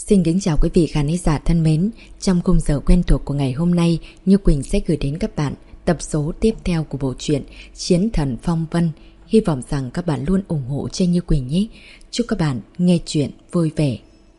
Xin kính chào quý vị khán giả thân mến. Trong khung giờ quen thuộc của ngày hôm nay, Như Quỳnh sẽ gửi đến các bạn tập số tiếp theo của bộ truyện Chiến Thần Phong Vân. Hy vọng rằng các bạn luôn ủng hộ cho Như Quỳnh nhé. Chúc các bạn nghe chuyện vui vẻ.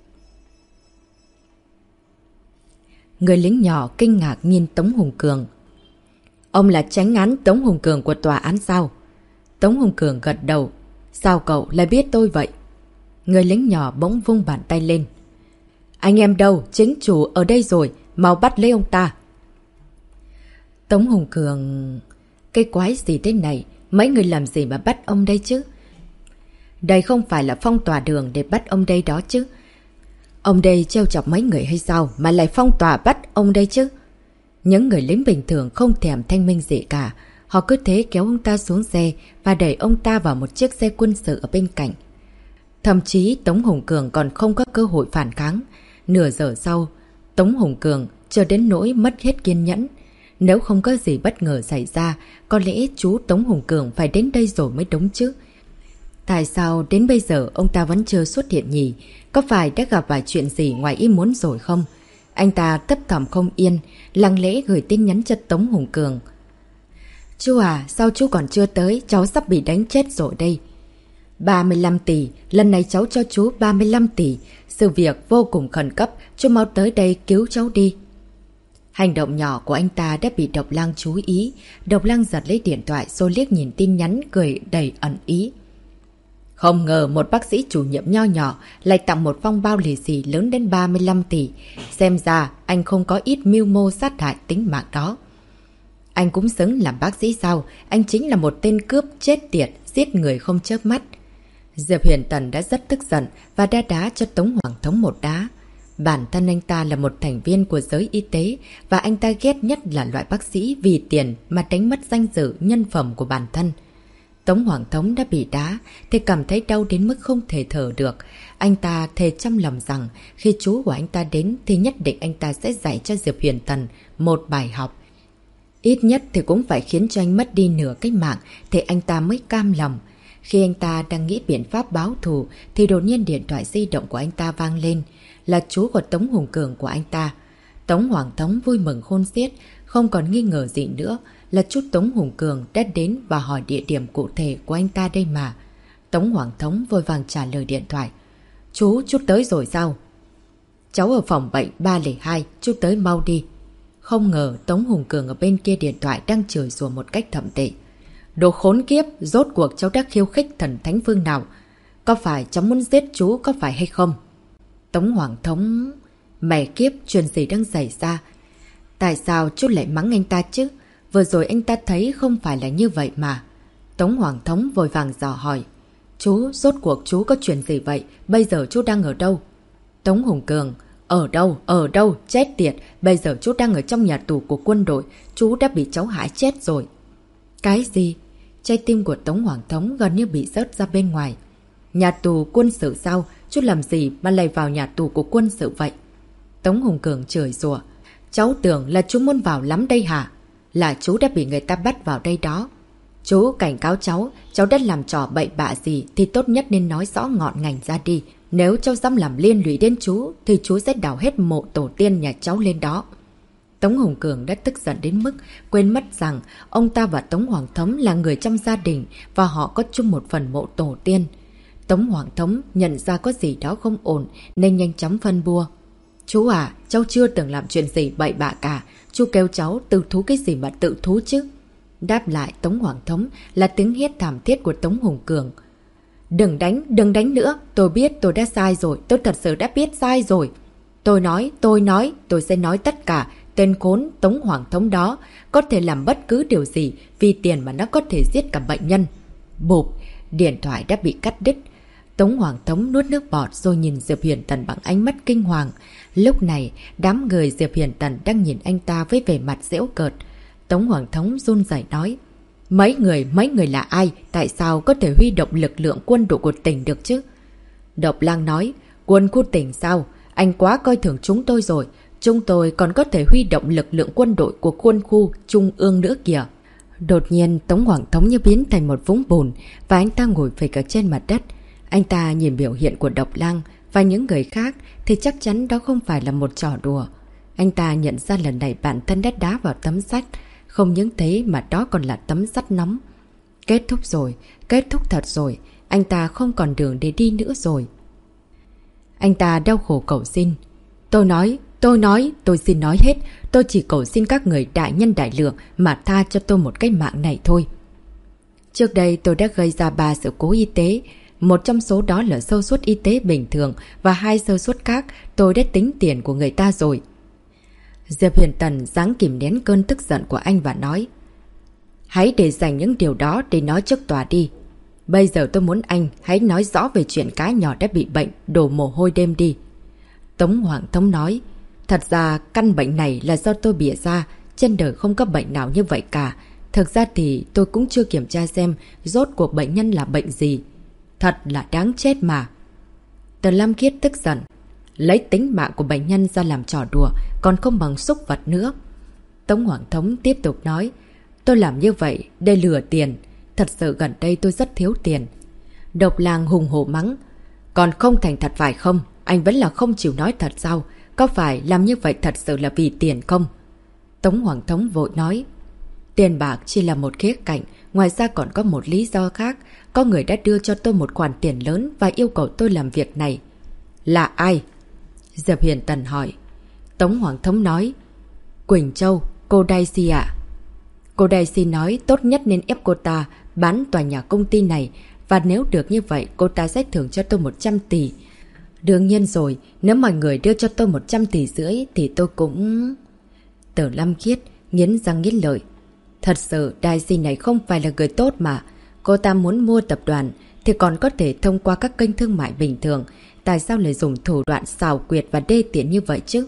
Người lính nhỏ kinh ngạc nhìn Tống Hùng Cường. Ông là chánh án Tống Hùng Cường của tòa án sao? Tống Hùng Cường gật đầu. Sao cậu lại biết tôi vậy? Người lính nhỏ bỗng vung bàn tay lên. Anh em đâu? Chính chủ ở đây rồi, mau bắt lấy ông ta. Tống Hùng Cường... Cái quái gì thế này? Mấy người làm gì mà bắt ông đây chứ? Đây không phải là phong tỏa đường để bắt ông đây đó chứ. Ông đây trêu chọc mấy người hay sao mà lại phong tỏa bắt ông đây chứ? Những người lính bình thường không thèm thanh minh gì cả. Họ cứ thế kéo ông ta xuống xe và đẩy ông ta vào một chiếc xe quân sự ở bên cạnh. Thậm chí Tống Hùng Cường còn không có cơ hội phản kháng. Nửa giờ sau, Tống Hùng Cường chờ đến nỗi mất hết kiên nhẫn. Nếu không có gì bất ngờ xảy ra, có lẽ chú Tống Hùng Cường phải đến đây rồi mới đúng chứ. Tại sao đến bây giờ ông ta vẫn chưa xuất hiện nhỉ? Có phải đã gặp vài chuyện gì ngoài ý muốn rồi không? Anh ta thấp thỏm không yên, lặng lẽ gửi tin nhắn cho Tống Hùng Cường. Chú à, sao chú còn chưa tới? Cháu sắp bị đánh chết rồi đây. 35 tỷ, lần này cháu cho chú 35 tỷ. Sự việc vô cùng khẩn cấp, chú mau tới đây cứu cháu đi. Hành động nhỏ của anh ta đã bị Độc Lang chú ý. Độc Lang giật lấy điện thoại rồi liếc nhìn tin nhắn cười đầy ẩn ý. Không ngờ một bác sĩ chủ nhiệm nho nhỏ lại tặng một phong bao lì xì lớn đến 35 tỷ. Xem ra anh không có ít mưu mô sát hại tính mạng đó. Anh cũng xứng làm bác sĩ sao? Anh chính là một tên cướp chết tiệt, giết người không chớp mắt. Diệp Huyền Tần đã rất tức giận và đã đá cho Tống Hoàng Thống một đá. Bản thân anh ta là một thành viên của giới y tế và anh ta ghét nhất là loại bác sĩ vì tiền mà đánh mất danh dự nhân phẩm của bản thân. Tống Hoàng Thống đã bị đá thì cảm thấy đau đến mức không thể thở được. Anh ta thề trong lòng rằng khi chú của anh ta đến thì nhất định anh ta sẽ dạy cho Diệp Huyền Tần một bài học. Ít nhất thì cũng phải khiến cho anh mất đi nửa cái mạng thì anh ta mới cam lòng. Khi anh ta đang nghĩ biện pháp báo thù thì đột nhiên điện thoại di động của anh ta vang lên. Là chú của Tống Hùng Cường của anh ta. Tống Hoàng Thống vui mừng khôn xiết, không còn nghi ngờ gì nữa là chú Tống Hùng Cường đã đến và hỏi địa điểm cụ thể của anh ta đây mà. Tống Hoàng Thống vội vàng trả lời điện thoại. Chú tới rồi sao? Cháu ở phòng bệnh 302, chú tới mau đi. Không ngờ Tống Hùng Cường ở bên kia điện thoại đang chửi rủa một cách thậm tệ. Đồ khốn kiếp, rốt cuộc cháu đã khiêu khích thần thánh phương nào? Có phải cháu muốn giết chú có phải hay không? Tống Hoàng Thống... Mẹ kiếp, chuyện gì đang xảy ra? Tại sao chú lại mắng anh ta chứ? Vừa rồi anh ta thấy không phải là như vậy mà. Tống Hoàng Thống vội vàng dò hỏi. Chú, rốt cuộc chú có chuyện gì vậy? Bây giờ chú đang ở đâu? Tống Hùng Cường... Ở đâu? Chết tiệt! Bây giờ chú đang ở trong nhà tù của quân đội. Chú đã bị cháu hại chết rồi. Cái gì? Trái tim của Tống Hoàng Thống gần như bị rớt ra bên ngoài. Nhà tù quân sự sao? Chú làm gì mà lại vào nhà tù của quân sự vậy? Tống Hùng Cường chửi rủa. Cháu tưởng là chú muốn vào lắm đây hả? Là chú đã bị người ta bắt vào đây đó. Chú cảnh cáo cháu đã làm trò bậy bạ gì thì tốt nhất nên nói rõ ngọn ngành ra đi. Nếu cháu dám làm liên lụy đến chú thì chú sẽ đào hết mộ tổ tiên nhà cháu lên đó. Tống Hùng Cường đã tức giận đến mức quên mất rằng ông ta và Tống Hoàng Thống là người trong gia đình và họ có chung một phần mộ tổ tiên. Tống Hoàng Thống nhận ra có gì đó không ổn nên nhanh chóng phân bua. Chú à, cháu chưa từng làm chuyện gì bậy bạ cả. Chú kêu cháu tự thú cái gì mà tự thú chứ? Đáp lại Tống Hoàng Thống là tiếng hét thảm thiết của Tống Hùng Cường. Đừng đánh nữa. Tôi biết tôi đã sai rồi. Tôi thật sự đã biết sai rồi. Tôi sẽ nói tất cả. Tên khốn Tống Hoàng Thống đó có thể làm bất cứ điều gì vì tiền mà nó có thể giết cả bệnh nhân. Bụp, điện thoại đã bị cắt đứt. Tống Hoàng Thống nuốt nước bọt rồi nhìn Diệp Huyền Tần bằng ánh mắt kinh hoàng. Lúc này, đám người Diệp Huyền Tần đang nhìn anh ta với vẻ mặt giễu cợt. Tống Hoàng Thống run rẩy nói. Mấy người là ai? Tại sao có thể huy động lực lượng quân đội của tỉnh được chứ? Độc Lang nói. Quân khu tỉnh sao? Anh quá coi thường chúng tôi rồi. Chúng tôi còn có thể huy động lực lượng quân đội của quân khu trung ương nữa kìa. Đột nhiên Tống Hoàng Thống như biến thành một vũng bùn và anh ta ngồi phịch ở trên mặt đất. Anh ta nhìn biểu hiện của Độc Lang và những người khác thì chắc chắn đó không phải là một trò đùa. Anh ta nhận ra lần này bản thân đã đá vào tấm sắt. Không những thế mà đó còn là tấm sắt nóng. Kết thúc rồi, kết thúc thật rồi. Anh ta không còn đường để đi nữa rồi. Anh ta đau khổ cầu xin. Tôi xin nói hết. Tôi chỉ cầu xin các người đại nhân đại lượng mà tha cho tôi một cái mạng này thôi. Trước đây tôi đã gây ra 3 sự cố y tế. Một trong số đó là sơ suất y tế bình thường và 2 sơ suất khác tôi đã tính tiền của người ta rồi. Diệp Huyền Tần ráng kìm nén cơn tức giận của anh và nói: Hãy để dành những điều đó để nói trước tòa đi. Bây giờ tôi muốn anh hãy nói rõ về chuyện cá nhỏ đã bị bệnh, đổ mồ hôi đêm đi. Tống Hoàng Thống nói: Thật ra căn bệnh này là do tôi bịa ra, trên đời không có bệnh nào như vậy cả. Thực ra thì tôi cũng chưa kiểm tra xem rốt cuộc bệnh nhân là bệnh gì. Thật là đáng chết mà. Tần Lam Khiết tức giận. Lấy tính mạng của bệnh nhân ra làm trò đùa, còn không bằng súc vật nữa. Tống Hoàng Thống tiếp tục nói: Tôi làm như vậy để lừa tiền. Thật sự gần đây tôi rất thiếu tiền. Độc Lang hùng hổ mắng: Còn không thành thật phải không? Anh vẫn là không chịu nói thật sao? Có phải làm như vậy thật sự là vì tiền không? Tống Hoàng Thống vội nói: Tiền bạc chỉ là một khía cạnh, ngoài ra còn có một lý do khác. Có người đã đưa cho tôi một khoản tiền lớn và yêu cầu tôi làm việc này. Là ai? Diệp Huyền Tần hỏi. Tống Hoàng Thống nói: Quỳnh Châu, cô Daisy ạ. Cô Daisy nói tốt nhất nên ép cô ta bán tòa nhà công ty này, và nếu được như vậy cô ta sẽ thưởng cho tôi 100 tỷ. Đương nhiên rồi, nếu mọi người đưa cho tôi 150 tỷ thì tôi cũng... Tử Lâm Khiết nghiến răng nghiến lợi. Thật sự Daisy này không phải là người tốt mà. Cô ta muốn mua tập đoàn thì còn có thể thông qua các kênh thương mại bình thường. Tại sao lại dùng thủ đoạn xảo quyệt và đê tiện như vậy chứ?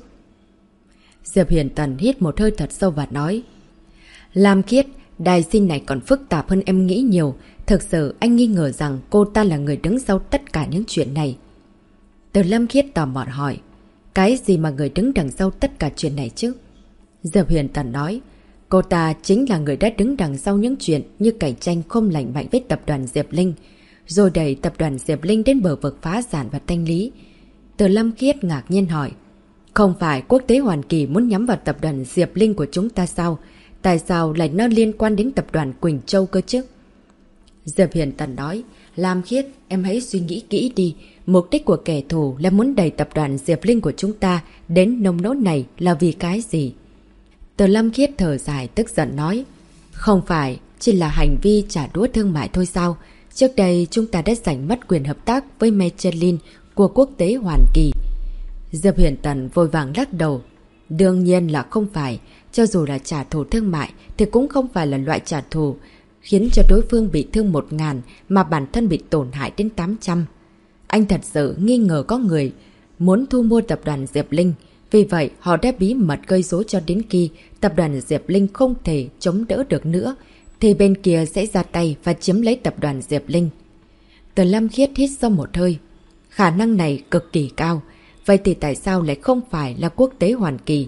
Diệp Huyền Tần hít một hơi thật sâu và nói: Lam Khiết, Daisy này còn phức tạp hơn em nghĩ nhiều. Thực sự anh nghi ngờ rằng cô ta là người đứng sau tất cả những chuyện này. Từ Lâm Khiết tò mò hỏi: Cái gì mà người đứng đằng sau tất cả chuyện này chứ? Diệp Huyền Tần nói: Cô ta chính là người đã đứng đằng sau những chuyện như cạnh tranh không lành mạnh với tập đoàn Diệp Linh, rồi đẩy tập đoàn Diệp Linh đến bờ vực phá sản và thanh lý. Từ Lâm Khiết ngạc nhiên hỏi: Không phải Quốc tế Hoàn Kỳ muốn nhắm vào tập đoàn Diệp Linh của chúng ta sao? Tại sao lại nó liên quan đến tập đoàn Quỳnh Châu cơ chứ? Diệp Huyền Tần nói: Lam Khiết, em hãy suy nghĩ kỹ đi. Mục đích của kẻ thù là muốn đẩy tập đoàn Diệp Linh của chúng ta đến nông nỗi này là vì cái gì? Từ Lâm Khiết thở dài tức giận nói: Không phải chỉ là hành vi trả đũa thương mại thôi sao? Trước đây chúng ta đã giành mất quyền hợp tác với Michelin của Quốc tế Hoàn Kỳ. Diệp Huyền Tần vội vàng lắc đầu: Đương nhiên là không phải. Cho dù là trả thù thương mại thì cũng không phải là loại trả thù khiến cho đối phương bị thương 1.000 mà bản thân bị tổn hại đến 800. Anh thật sự nghi ngờ có người muốn thu mua tập đoàn Diệp Linh. Vì vậy họ đã bí mật gây rối cho đến khi tập đoàn Diệp Linh không thể chống đỡ được nữa thì bên kia sẽ ra tay và chiếm lấy tập đoàn Diệp Linh. Từ Lâm Khiết hít sâu một hơi. Khả năng này cực kỳ cao. Vậy thì tại sao lại không phải là Quốc tế Hoàn Kỳ?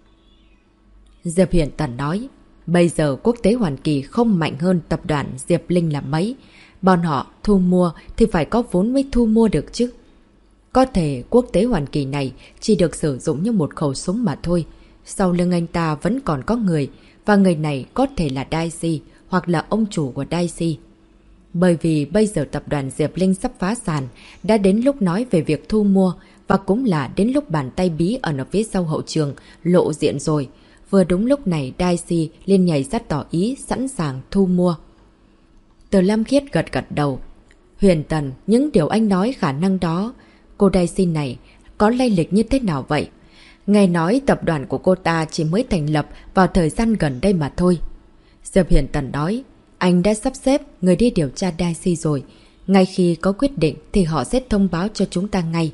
Diệp Huyền Tần nói: Bây giờ Quốc tế Hoàn Kỳ không mạnh hơn tập đoàn Diệp Linh là mấy. Bọn họ thu mua thì phải có vốn mới thu mua được chứ. Có thể Quốc tế Hoàn Kỳ này chỉ được sử dụng như một khẩu súng mà thôi. Sau lưng anh ta vẫn còn có người, và người này có thể là Daisy hoặc là ông chủ của Daisy. Bởi vì bây giờ tập đoàn Diệp Linh sắp phá sản, đã đến lúc nói về việc thu mua, và cũng là đến lúc bàn tay bí ẩn ở phía sau hậu trường lộ diện rồi. Vừa đúng lúc này Daisy liền nhảy ra tỏ ý sẵn sàng thu mua. Từ Lam Khiết gật gật đầu. Huyền Tần, những điều anh nói khả năng đó. Cô Daisy này có lai lịch như thế nào vậy? Nghe nói tập đoàn của cô ta chỉ mới thành lập vào thời gian gần đây mà thôi. Diệp Huyền Tần nói: Anh đã sắp xếp người đi điều tra Daisy rồi. Ngay khi có quyết định thì họ sẽ thông báo cho chúng ta ngay.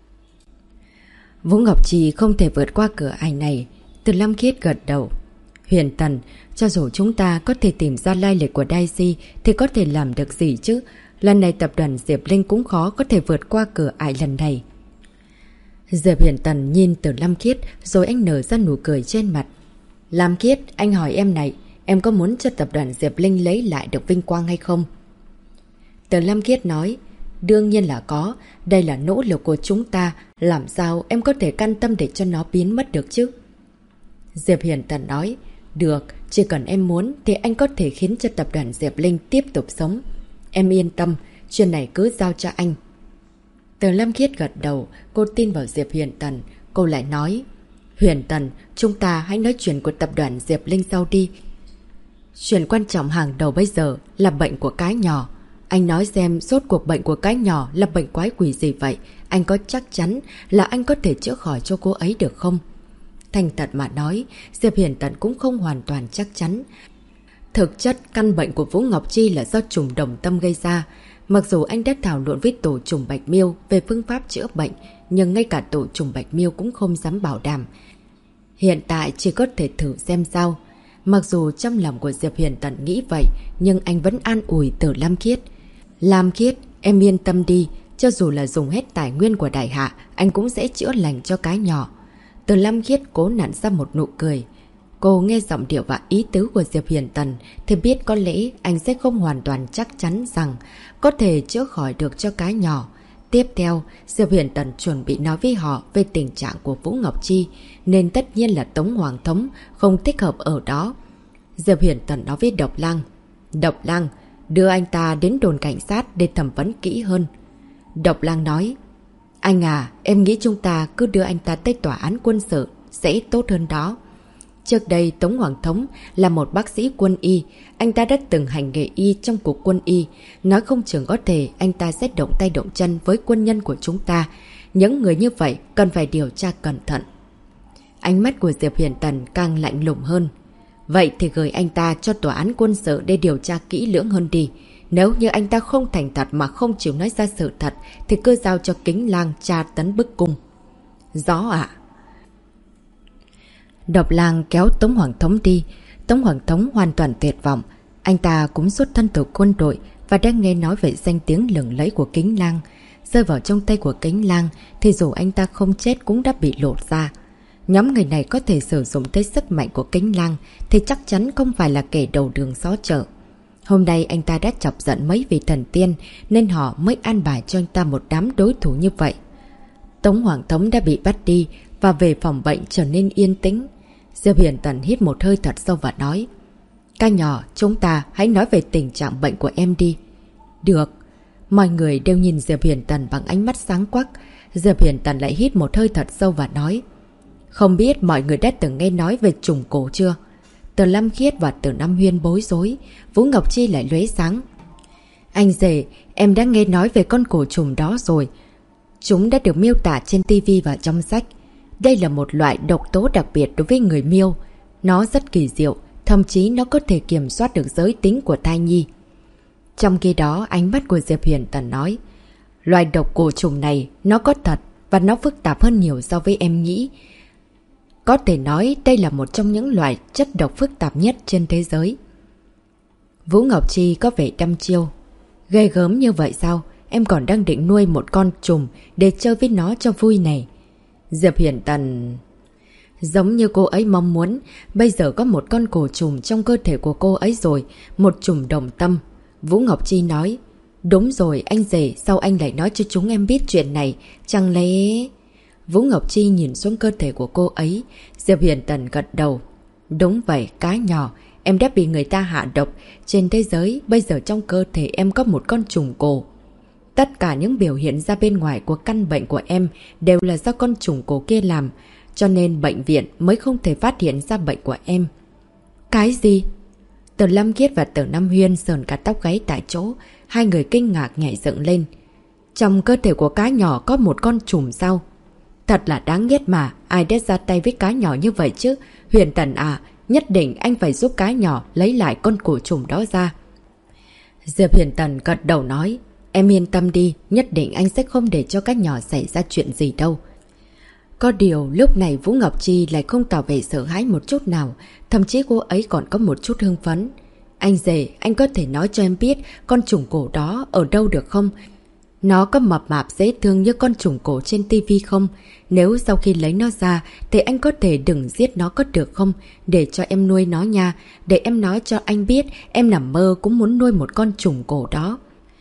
Vũ Ngọc Trì không thể vượt qua cửa ải này. Từ Lâm Khiết gật đầu. Huyền Tần, cho dù chúng ta có thể tìm ra lai lịch của Daisy thì có thể làm được gì chứ? Lần này tập đoàn Diệp Linh cũng khó có thể vượt qua cửa ải lần này. Diệp Huyền Tần nhìn Từ Lâm Khiết rồi anh nở ra nụ cười trên mặt. Lam Khiết, anh hỏi em này, em có muốn cho tập đoàn Diệp Linh lấy lại được vinh quang hay không? Từ Lâm Khiết nói: Đương nhiên là có, đây là nỗ lực của chúng ta, làm sao em có thể can tâm để cho nó biến mất được chứ? Diệp Hiền Tần nói, được, chỉ cần em muốn thì anh có thể khiến cho tập đoàn Diệp Linh tiếp tục sống. Em yên tâm, chuyện này cứ giao cho anh. Từ Lâm Khiết gật đầu, cô tin vào Diệp Hiền Tần. Cô lại nói, Huyền Tần, chúng ta hãy nói chuyện của tập đoàn Diệp Linh sau đi. Chuyện quan trọng hàng đầu bây giờ là bệnh của cái nhỏ. Anh nói xem rốt cuộc bệnh của cái nhỏ là bệnh quái quỷ gì vậy? Anh có chắc chắn là anh có thể chữa khỏi cho cô ấy được không? Thành thật mà nói, Diệp Hiền Tần cũng không hoàn toàn chắc chắn. Thực chất, căn bệnh của Vũ Ngọc Chi là do trùng đồng tâm gây ra. Mặc dù anh đã thảo luận với tổ trùng Bạch Miêu về phương pháp chữa bệnh, nhưng ngay cả tổ trùng Bạch Miêu cũng không dám bảo đảm. Hiện tại chỉ có thể thử xem sao. Mặc dù trong lòng của Diệp Hiền Tần nghĩ vậy, nhưng anh vẫn an ủi Từ Lam Khiết. Lam Khiết, em yên tâm đi, cho dù là dùng hết tài nguyên của đại hạ, anh cũng sẽ chữa lành cho cái nhỏ. Từ Lam Khiết cố nặn ra một nụ cười. Cô nghe giọng điệu và ý tứ của Diệp Hiền Tần thì biết có lẽ anh sẽ không hoàn toàn chắc chắn rằng có thể chữa khỏi được cho cái nhỏ. Tiếp theo, Diệp Hiền Tần chuẩn bị nói với họ về tình trạng của Vũ Ngọc Chi, nên tất nhiên là Tống Hoàng Thống không thích hợp ở đó. Diệp Hiền Tần nói với Độc Lăng, Độc Lăng, đưa anh ta đến đồn cảnh sát để thẩm vấn kỹ hơn. Độc Lăng nói, anh à, em nghĩ chúng ta cứ đưa anh ta tới tòa án quân sự sẽ tốt hơn đó. Trước đây Tống Hoàng Thống là một bác sĩ quân y, anh ta đã từng hành nghề y trong cục quân y. Nói không chừng có thể anh ta sẽ động tay động chân với quân nhân của chúng ta. Những người như vậy cần phải điều tra cẩn thận. Ánh mắt của Diệp Hiền Tần càng lạnh lùng hơn. Vậy thì gửi anh ta cho tòa án quân sự để điều tra kỹ lưỡng hơn đi. Nếu như anh ta không thành thật mà không chịu nói ra sự thật thì cứ giao cho Kính Lang tra tấn bức cung. Rõ ạ. Độc Lang kéo Tống Hoàng Thống đi. Tống Hoàng Thống hoàn toàn tuyệt vọng. Anh ta cũng xuất thân từ quân đội và đang nghe nói về danh tiếng lừng lẫy của Kính Lang. Rơi vào trong tay của Kính Lang thì dù anh ta không chết cũng đã bị lột ra. Nhóm người này có thể sử dụng tới sức mạnh của Kính Lang thì chắc chắn không phải là kẻ đầu đường xó chợ. Hôm nay anh ta đã chọc giận mấy vị thần tiên nên họ mới an bài cho anh ta một đám đối thủ như vậy. Tống Hoàng Thống đã bị bắt đi và về phòng bệnh trở nên yên tĩnh. Diệp Hiền Tần hít một hơi thật sâu và nói, Ca nhỏ, chúng ta hãy nói về tình trạng bệnh của em đi. Được. Mọi người đều nhìn Diệp Hiền Tần bằng ánh mắt sáng quắc. Diệp Hiền Tần lại hít một hơi thật sâu và nói, không biết mọi người đã từng nghe nói về trùng cổ chưa? Từ Lâm Khiết và Từ Nam Huyên bối rối. Vũ Ngọc Chi lại lóe sáng. Anh rể, em đã nghe nói về con cổ trùng đó rồi. Chúng đã được miêu tả trên tivi và trong sách. Đây là một loại độc tố đặc biệt đối với người miêu. Nó rất kỳ diệu, thậm chí nó có thể kiểm soát được giới tính của thai nhi. Trong khi đó, ánh mắt của Diệp Hiền Tần nói, loài độc cổ trùng này nó có thật và nó phức tạp hơn nhiều so với em nghĩ. Có thể nói đây là một trong những loại chất độc phức tạp nhất trên thế giới. Vũ Ngọc Chi có vẻ đăm chiêu. Ghê gớm như vậy sao? Em còn đang định nuôi một con trùng để chơi với nó cho vui này. Diệp Hiền Tần... Giống như cô ấy mong muốn, bây giờ có một con cổ trùng trong cơ thể của cô ấy rồi, một trùng đồng tâm. Vũ Ngọc Chi nói, đúng rồi anh rể, sao anh lại nói cho chúng em biết chuyện này, chẳng lẽ... Vũ Ngọc Chi nhìn xuống cơ thể của cô ấy. Diệp Hiền Tần gật đầu. Đúng vậy, cái nhỏ, em đã bị người ta hạ độc. Trên thế giới, bây giờ trong cơ thể em có một con trùng cổ. Tất cả những biểu hiện ra bên ngoài của căn bệnh của em đều là do con trùng cổ kia làm. Cho nên bệnh viện mới không thể phát hiện ra bệnh của em. Cái gì? Từ Lâm Khiết và Từ Nam Huyên sờn cả tóc gáy tại chỗ. Hai người kinh ngạc nhảy dựng lên. Trong cơ thể của cái nhỏ có một con trùng sao? Thật là đáng ghét mà, ai đã ra tay với cá nhỏ như vậy chứ? Huyền Tần à, nhất định anh phải giúp cá nhỏ lấy lại con cổ trùng đó ra. Diệp Hiền Tần gật đầu nói, em yên tâm đi, nhất định anh sẽ không để cho cá nhỏ xảy ra chuyện gì đâu. Có điều lúc này Vũ Ngọc Chi lại không tỏ vẻ sợ hãi một chút nào, thậm chí cô ấy còn có một chút hưng phấn. Anh rể, anh có thể nói cho em biết con trùng cổ đó ở đâu được không? Nó có mập mạp dễ thương như con trùng cổ trên tivi không? Nếu sau khi lấy nó ra thì anh có thể đừng giết nó có được không? Để cho em nuôi nó nha. Để em nói cho anh biết em nằm mơ cũng muốn nuôi một con trùng cổ đó.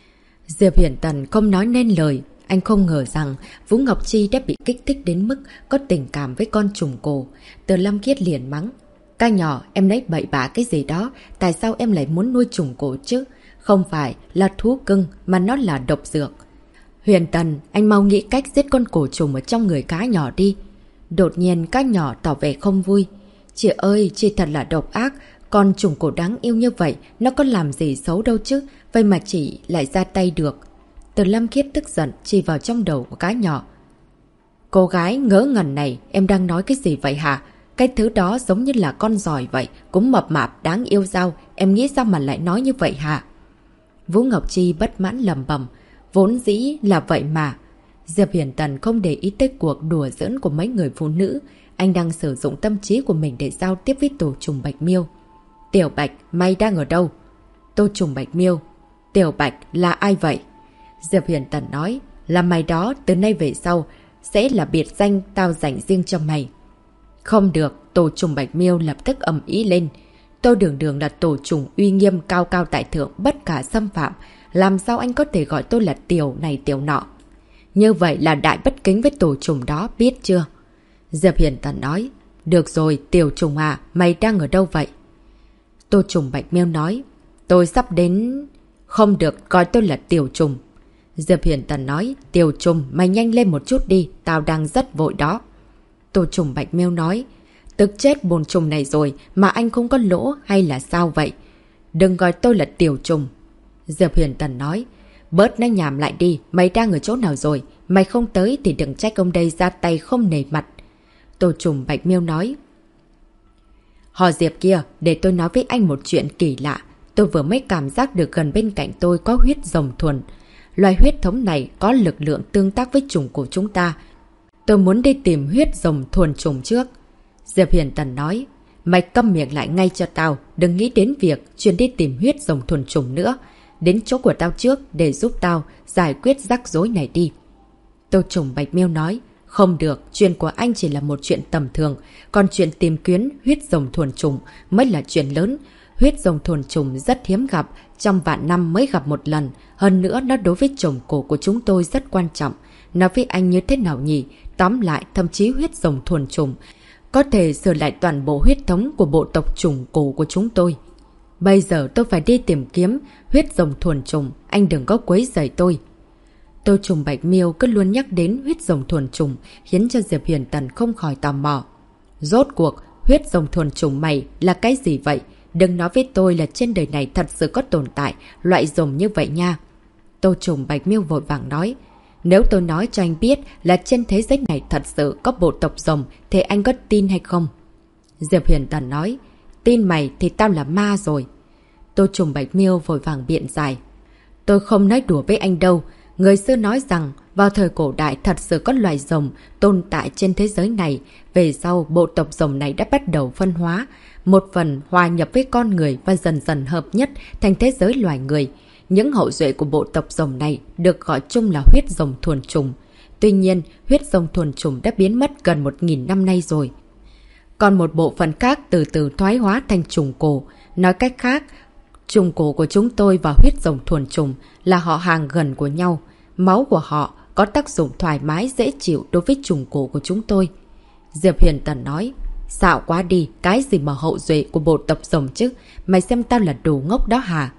Diệp Hiển Tần không nói nên lời. Anh không ngờ rằng Vũ Ngọc Chi đã bị kích thích đến mức có tình cảm với con trùng cổ. Từ Lâm Khiết liền mắng. Cái nhỏ, em lấy bậy bạ cái gì đó, tại sao em lại muốn nuôi trùng cổ chứ? Không phải là thú cưng mà nó là độc dược. Huyền Tần, anh mau nghĩ cách giết con cổ trùng ở trong người cá nhỏ đi. Đột nhiên cá nhỏ tỏ vẻ không vui. Chị ơi, chị thật là độc ác. Con trùng cổ đáng yêu như vậy, nó có làm gì xấu đâu chứ. Vậy mà chị lại ra tay được. Từ Lâm Khiết tức giận chỉ vào trong đầu của cá nhỏ. Cô gái ngớ ngẩn này, em đang nói cái gì vậy hả? Cái thứ đó giống như là con giòi vậy, cũng mập mạp đáng yêu sao? Em nghĩ sao mà lại nói như vậy hả? Vũ Ngọc Chi bất mãn lầm bầm. Vốn dĩ là vậy mà. Diệp Hiển Tần không để ý tới cuộc đùa giỡn của mấy người phụ nữ. Anh đang sử dụng tâm trí của mình để giao tiếp với tổ trùng Bạch Miêu. Tiểu Bạch, mày đang ở đâu? Tổ trùng Bạch Miêu. Tiểu Bạch là ai vậy? Diệp Hiển Tần nói, là mày đó, từ nay về sau sẽ là biệt danh tao dành riêng cho mày. Không được, tổ trùng Bạch Miêu lập tức ầm ĩ lên. Tôi đường đường là tổ trùng uy nghiêm cao cao tại thượng, bất cả xâm phạm. Làm sao anh có thể gọi tôi là tiểu này tiểu nọ? Như vậy là đại bất kính với tổ trùng đó, biết chưa? Diệp Hiển Tần nói, được rồi, tiểu trùng à, mày đang ở đâu vậy? Tổ trùng Bạch Miêu nói, tôi sắp đến... Không được, coi tôi là tiểu trùng. Diệp Hiển Tần nói, tiểu trùng, mày nhanh lên một chút đi, tao đang rất vội đó. Tổ trùng Bạch Miêu nói, tức chết bồn trùng này rồi mà anh không có lỗ hay là sao vậy? Đừng gọi tôi là tiểu trùng. Diệp Hiển Tần nói, bớt nói nhảm lại đi, mày đang ở chỗ nào rồi? Mày không tới thì đừng trách ông đây ra tay không nề mặt. Tổ trùng Bạch Miêu nói, họ Diệp kia, để tôi nói với anh một chuyện kỳ lạ. Tôi vừa mới cảm giác được gần bên cạnh tôi có huyết rồng thuần. Loài huyết thống này có lực lượng tương tác với trùng của chúng ta. Tôi muốn đi tìm huyết rồng thuần trùng trước. Diệp Hiển Tần nói, mày câm miệng lại ngay cho tao, đừng nghĩ đến việc chuyển đi tìm huyết rồng thuần trùng nữa. Đến chỗ của tao trước để giúp tao giải quyết rắc rối này đi. Tổ trùng Bạch Miêu nói, không được, chuyện của anh chỉ là một chuyện tầm thường, còn chuyện tìm kiếm huyết rồng thuần trùng mới là chuyện lớn. Huyết rồng thuần trùng rất hiếm gặp, trong vạn năm mới gặp một lần. Hơn nữa nó đối với trùng cổ của chúng tôi rất quan trọng. Nói với anh như thế nào nhỉ? Tóm lại, thậm chí huyết rồng thuần trùng có thể sửa lại toàn bộ huyết thống của bộ tộc trùng cổ của chúng tôi. Bây giờ tôi phải đi tìm kiếm huyết rồng thuần trùng, anh đừng có quấy rầy tôi. Tô trùng Bạch Miêu cứ luôn nhắc đến huyết rồng thuần trùng, khiến cho Diệp Hiển Tần không khỏi tò mò. Rốt cuộc, huyết rồng thuần trùng mày là cái gì vậy? Đừng nói với tôi là trên đời này thật sự có tồn tại loại rồng như vậy nha. Tô trùng Bạch Miêu vội vàng nói, nếu tôi nói cho anh biết là trên thế giới này thật sự có bộ tộc rồng thì anh có tin hay không? Diệp Hiển Tần nói, tin mày thì tao là ma rồi. Tô trùng Bạch Miêu vội vàng biện giải, tôi không nói đùa với anh đâu. Người xưa nói rằng vào thời cổ đại thật sự có loài rồng tồn tại trên thế giới này. Về sau, bộ tộc rồng này đã bắt đầu phân hóa. Một phần hòa nhập với con người và dần dần hợp nhất thành thế giới loài người. Những hậu duệ của bộ tộc rồng này được gọi chung là huyết rồng thuần trùng. Tuy nhiên, huyết rồng thuần trùng đã biến mất gần 1000 năm nay rồi. Còn một bộ phận khác từ từ thoái hóa thành trùng cổ. Nói cách khác, trùng cổ của chúng tôi và huyết rồng thuần trùng là họ hàng gần của nhau. Máu của họ có tác dụng thoải mái dễ chịu đối với trùng cổ của chúng tôi. Diệp Hiển Tần nói, xạo quá đi, cái gì mà hậu duệ của bộ tộc rồng chứ? Mày xem tao là đồ ngốc đó hả?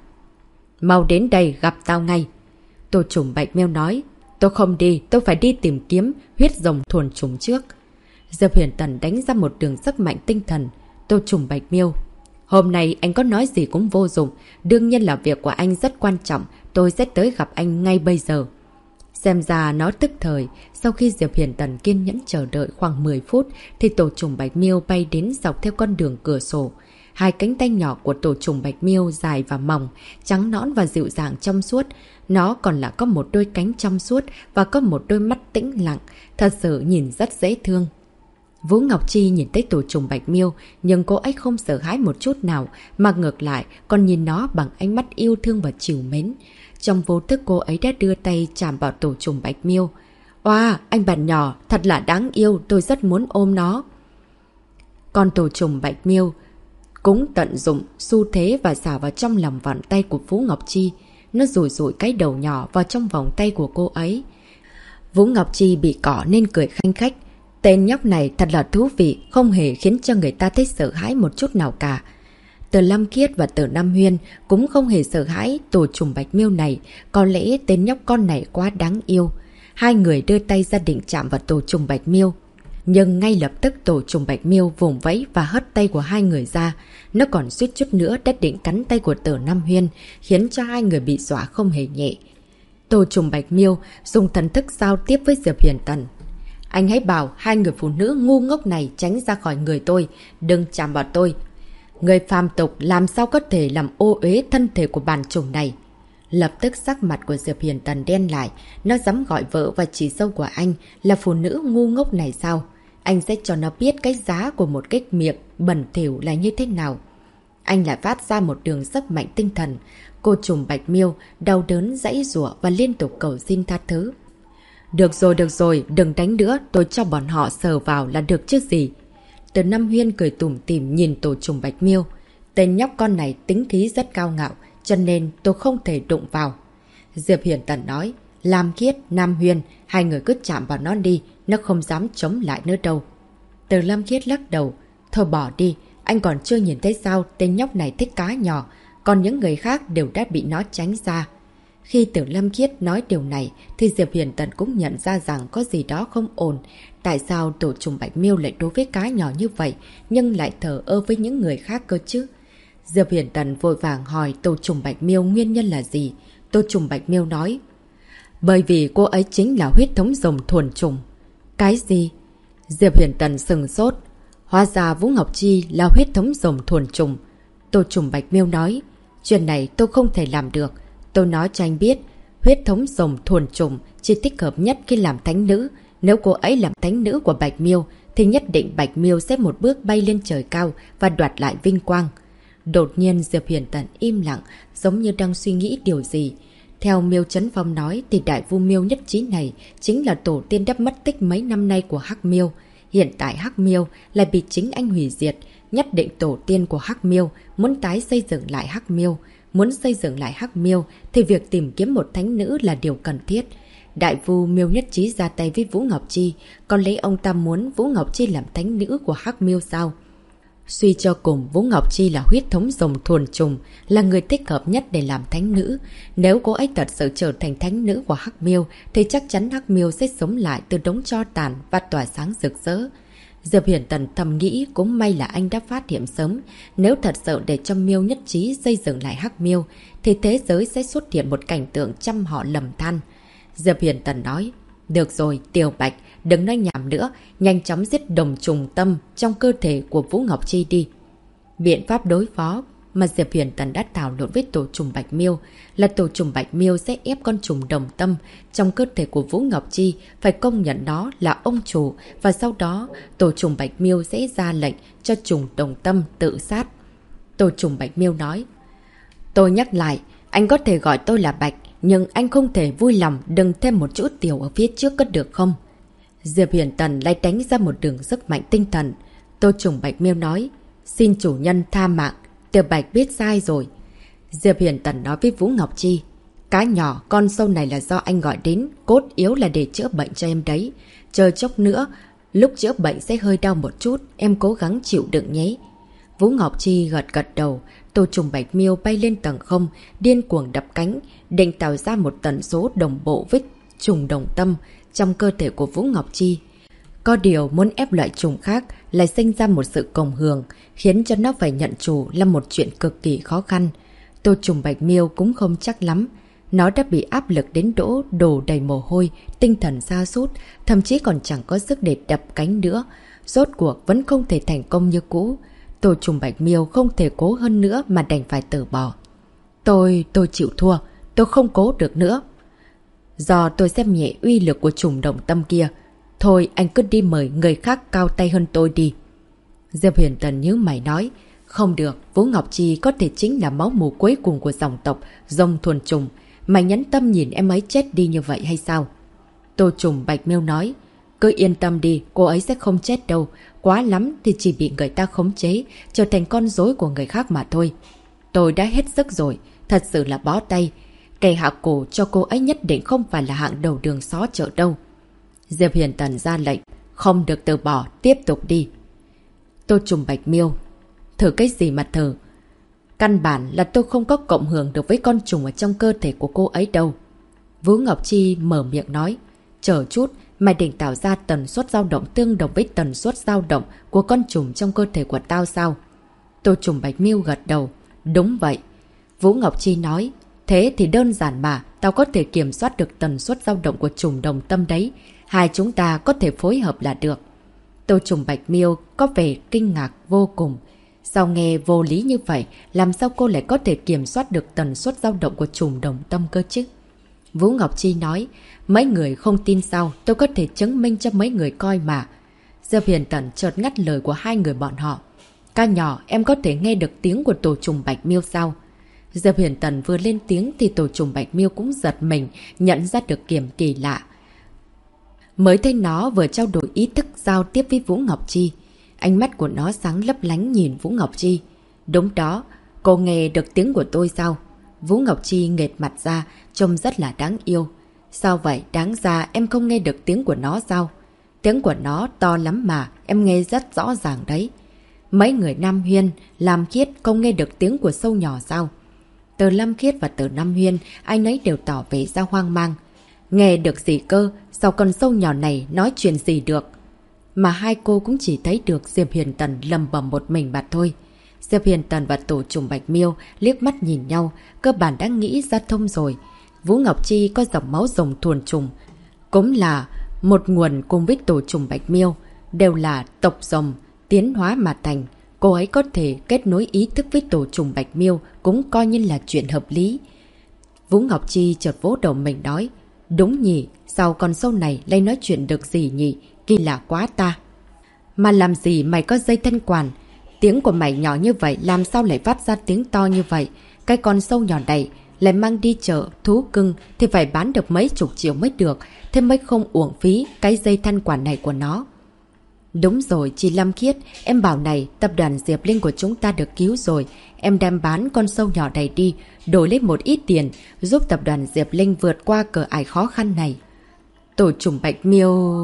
Mau đến đây gặp tao ngay. Tổ trùng Bạch Miêu nói, tôi không đi, tôi phải đi tìm kiếm huyết rồng thuần trùng trước. Diệp Hiển Tần đánh ra một đường sức mạnh tinh thần. Tổ trùng Bạch Miêu, hôm nay anh có nói gì cũng vô dụng. Đương nhiên là việc của anh rất quan trọng. Tôi sẽ tới gặp anh ngay bây giờ. Xem ra nó tức thời. Sau khi Diệp Hiển Tần kiên nhẫn chờ đợi khoảng 10 phút thì tổ trùng Bạch Miêu bay đến dọc theo con đường cửa sổ. Hai cánh tay nhỏ của tổ trùng Bạch Miêu dài và mỏng, trắng nõn và dịu dàng trong suốt. Nó còn là có một đôi cánh trong suốt và có một đôi mắt tĩnh lặng. Thật sự nhìn rất dễ thương. Vũ Ngọc Chi nhìn thấy tổ trùng Bạch Miêu, nhưng cô ấy không sợ hãi một chút nào, mà ngược lại còn nhìn nó bằng ánh mắt yêu thương và trìu mến. Trong vô thức cô ấy đã đưa tay chạm vào tổ trùng Bạch Miêu. Oa, anh bạn nhỏ, thật là đáng yêu, tôi rất muốn ôm nó. Còn tổ trùng Bạch Miêu cũng tận dụng xu thế và xả vào trong lòng bàn tay của Vũ Ngọc Chi. nó rủi rủi cái đầu nhỏ vào trong vòng tay của cô ấy. Vũ Ngọc Chi bị cỏ nên cười khanh khách. Tên nhóc này thật là thú vị, không hề khiến cho người ta thấy sợ hãi một chút nào cả. Từ Lâm Khiết và Từ Nam Huyên cũng không hề sợ hãi tổ trùng Bạch Miêu này, có lẽ tên nhóc con này quá đáng yêu. Hai người đưa tay ra định chạm vào tổ trùng Bạch Miêu. Nhưng ngay lập tức tổ trùng Bạch Miêu vùng vẫy và hất tay của hai người ra. Nó còn suýt chút nữa đã định cắn tay của Từ Nam Huyên, khiến cho hai người bị dọa không hề nhẹ. Tổ trùng Bạch Miêu dùng thần thức giao tiếp với Diệp Huyền Tần. Anh hãy bảo hai người phụ nữ ngu ngốc này tránh ra khỏi người tôi, đừng chạm vào tôi. Người phàm tục làm sao có thể làm ô uế thân thể của bản chủng này. Lập tức sắc mặt của Diệp Huyền Tần đen lại, nó dám gọi vợ và chị dâu của anh là phụ nữ ngu ngốc này sao? Anh sẽ cho nó biết cái giá của một cái miệng bẩn thỉu là như thế nào. Anh lại phát ra một đường sức mạnh tinh thần. Cô trùng Bạch Miêu đau đớn giãy giụa và liên tục cầu xin tha thứ. Được rồi, đừng đánh nữa, tôi cho bọn họ sờ vào là được chứ gì. Từ Nam Huyên cười tủm tỉm nhìn tổ trùng Bạch Miêu. Tên nhóc con này tính khí rất cao ngạo, cho nên tôi không thể đụng vào. Diệp Huyền Tần nói, Lam Khiết, Nam Huyên, hai người cứ chạm vào nó đi, nó không dám chống lại nữa đâu. Từ Lam Khiết lắc đầu, thôi bỏ đi, anh còn chưa nhìn thấy sao tên nhóc này thích cá nhỏ, còn những người khác đều đã bị nó tránh ra. Khi Từ Lam Khiết nói điều này thì Diệp Huyền Tần cũng nhận ra rằng có gì đó không ổn. Tại sao tổ trùng Bạch Miêu lại đối với cá nhỏ như vậy nhưng lại thờ ơ với những người khác cơ chứ? Diệp Huyền Tần vội vàng hỏi tổ trùng Bạch Miêu nguyên nhân là gì. Tổ trùng Bạch Miêu nói, bởi vì cô ấy chính là huyết thống rồng thuần trùng. Cái gì? Diệp Huyền Tần sừng sốt. Hóa ra Vũ Ngọc Chi là huyết thống rồng thuần trùng. Tổ trùng Bạch Miêu nói, chuyện này tôi không thể làm được. Tôi nói cho anh biết, huyết thống rồng thuần trùng chỉ thích hợp nhất khi làm thánh nữ. Nếu cô ấy làm thánh nữ của Bạch Miêu, thì nhất định Bạch Miêu sẽ một bước bay lên trời cao và đoạt lại vinh quang. Đột nhiên Diệp Huyền Tần im lặng, giống như đang suy nghĩ điều gì. Theo Miêu Chấn Phong nói thì Đại Vu Miêu nhất trí này chính là tổ tiên đắp mất tích mấy năm nay của Hắc Miêu. Hiện tại Hắc Miêu lại bị chính anh hủy diệt. Nhất định tổ tiên của Hắc Miêu muốn tái xây dựng lại Hắc Miêu. Muốn xây dựng lại Hắc Miêu thì việc tìm kiếm một thánh nữ là điều cần thiết. Đại Vu Miêu nhất trí ra tay với Vũ Ngọc Chi, còn lấy ông ta muốn Vũ Ngọc Chi làm thánh nữ của Hắc Miêu sao? Suy cho cùng, Vũ Ngọc Chi là huyết thống rồng thuần trùng, là người thích hợp nhất để làm thánh nữ. Nếu cô ấy thật sự trở thành thánh nữ của Hắc Miêu thì chắc chắn Hắc Miêu sẽ sống lại từ đống tro tàn và tỏa sáng rực rỡ. Diệp Huyền Tần thầm nghĩ cũng may là anh đã phát hiện sớm. Nếu thật sự để cho Miêu nhất trí xây dựng lại Hắc Miêu thì thế giới sẽ xuất hiện một cảnh tượng trăm họ lầm than. Diệp Huyền Tần nói, được rồi Tiểu Bạch, đừng nói nhảm nữa, nhanh chóng giết đồng trùng tâm trong cơ thể của Vũ Ngọc Chi đi. Biện pháp đối phó mà Diệp Huyền Tần đã thảo luận với tổ trùng Bạch Miêu là tổ trùng Bạch Miêu sẽ ép con trùng đồng tâm trong cơ thể của Vũ Ngọc Chi phải công nhận đó là ông chủ, và sau đó tổ trùng Bạch Miêu sẽ ra lệnh cho trùng đồng tâm tự sát. Tổ trùng Bạch Miêu nói, tôi nhắc lại, anh có thể gọi tôi là Bạch, nhưng anh không thể vui lòng đừng thêm một chữ tiểu ở phía trước có được không? Diệp Huyền Tần lại đánh ra một đường sức mạnh tinh thần. Tổ trùng Bạch Miêu nói, xin chủ nhân tha mạng, Tiểu Bạch biết sai rồi. Diệp Huyền Tần nói với Vũ Ngọc Chi, cá nhỏ, con sâu này là do anh gọi đến, cốt yếu là để chữa bệnh cho em đấy. Chờ chốc nữa, lúc chữa bệnh sẽ hơi đau một chút, em cố gắng chịu đựng nhé. Vũ Ngọc Chi gật gật đầu. Tổ trùng Bạch Miêu bay lên tầng không, điên cuồng đập cánh, định tạo ra một tần số đồng bộ với trùng đồng tâm trong cơ thể của Vũ Ngọc Chi. Có điều muốn ép loại trùng khác lại sinh ra một sự cộng hưởng, khiến cho nó phải nhận chủ là một chuyện cực kỳ khó khăn. Tổ trùng Bạch Miêu cũng không chắc lắm. Nó đã bị áp lực đến đổ đầy mồ hôi, tinh thần sa sút, thậm chí còn chẳng có sức để đập cánh nữa. Rốt cuộc vẫn không thể thành công như cũ. Tổ trùng Bạch Miêu không thể cố hơn nữa mà đành phải từ bỏ. Tôi chịu thua, tôi không cố được nữa. Do tôi xem nhẹ uy lực của trùng đồng tâm kia. Thôi anh cứ đi mời người khác cao tay hơn tôi đi. Diệp Huyền Tần nhíu mày nói, không được, Vũ Ngọc Chi có thể chính là máu mủ cuối cùng của dòng tộc rồng thuần trùng. Mày nhẫn tâm nhìn em ấy chết đi như vậy hay sao? Tổ trùng Bạch Miêu nói, cứ yên tâm đi, cô ấy sẽ không chết đâu. Quá lắm thì chỉ bị người ta khống chế, trở thành con rối của người khác mà thôi. Tôi đã hết sức rồi, thật sự là bó tay. Kẻ hạ cổ cho cô ấy nhất định không phải là hạng đầu đường xó chợ đâu. Diệp Huyền Tần ra lệnh, không được từ bỏ, tiếp tục đi. Tô Trùng Bạch Miêu, thử cái gì mà thử? Căn bản là tôi không có cộng hưởng được với con trùng ở trong cơ thể của cô ấy đâu. Vũ Ngọc Chi mở miệng nói, chờ chút, mày định tạo ra tần suất dao động tương đồng với tần suất dao động của con trùng trong cơ thể của tao sao? Tô Trùng Bạch Miêu gật đầu, đúng vậy. Vũ Ngọc Chi nói, thế thì đơn giản mà, tao có thể kiểm soát được tần suất dao động của trùng đồng tâm đấy. Hai chúng ta có thể phối hợp là được. Tô Trùng Bạch Miêu có vẻ kinh ngạc vô cùng. Sao nghe vô lý như vậy, làm sao cô lại có thể kiểm soát được tần suất dao động của trùng đồng tâm cơ chứ? Vũ Ngọc Chi nói, mấy người không tin sao, tôi có thể chứng minh cho mấy người coi mà. Diệp Huyền Tần chợt ngắt lời của hai người bọn họ. Ca nhỏ, em có thể nghe được tiếng của Tổ Trùng Bạch Miêu sao? Diệp Huyền Tần vừa lên tiếng thì Tổ Trùng Bạch Miêu cũng giật mình, nhận ra được điểm kỳ lạ. Mới thấy nó vừa trao đổi ý thức giao tiếp với Vũ Ngọc Chi. Ánh mắt của nó sáng lấp lánh nhìn Vũ Ngọc Chi. Đúng đó, cô nghe được tiếng của tôi sao? Vũ Ngọc Chi nghệt mặt ra, trông rất là đáng yêu. Sao vậy, đáng ra em không nghe được tiếng của nó sao? Tiếng của nó to lắm mà, em nghe rất rõ ràng đấy. Mấy người Nam Huyên, Lam Khiết không nghe được tiếng của sâu nhỏ sao? Từ Lam Khiết và từ Nam Huyên, ai nấy đều tỏ vẻ ra hoang mang. Nghe được gì cơ, sao con sâu nhỏ này nói chuyện gì được? Mà hai cô cũng chỉ thấy được Diệp Huyền Tần lầm bầm một mình mà thôi. Diệp Huyền Tần và Tổ Trùng Bạch Miêu liếc mắt nhìn nhau, cơ bản đã nghĩ ra thông rồi. Vũ Ngọc Chi có dòng máu rồng thuần trùng, cũng là một nguồn cùng với Tổ Trùng Bạch Miêu, đều là tộc rồng, tiến hóa mà thành. Cô ấy có thể kết nối ý thức với Tổ Trùng Bạch Miêu cũng coi như là chuyện hợp lý. Vũ Ngọc Chi chợt vỗ đầu mình nói, đúng nhỉ, sao con sâu này lại nói chuyện được gì nhỉ? Kỳ lạ quá ta. Mà làm gì mày có dây thanh quản? Tiếng của mày nhỏ như vậy làm sao lại phát ra tiếng to như vậy? Cái con sâu nhỏ này lại mang đi chợ thú cưng thì phải bán được mấy chục triệu mới được, thế mới không uổng phí cái dây thanh quản này của nó. Đúng rồi, chị Lâm Khiết, em bảo này, tập đoàn Diệp Linh của chúng ta được cứu rồi. Em đem bán con sâu nhỏ này đi, đổi lấy một ít tiền, giúp tập đoàn Diệp Linh vượt qua cửa ải khó khăn này. Tổ Trùng Bạch Miêu...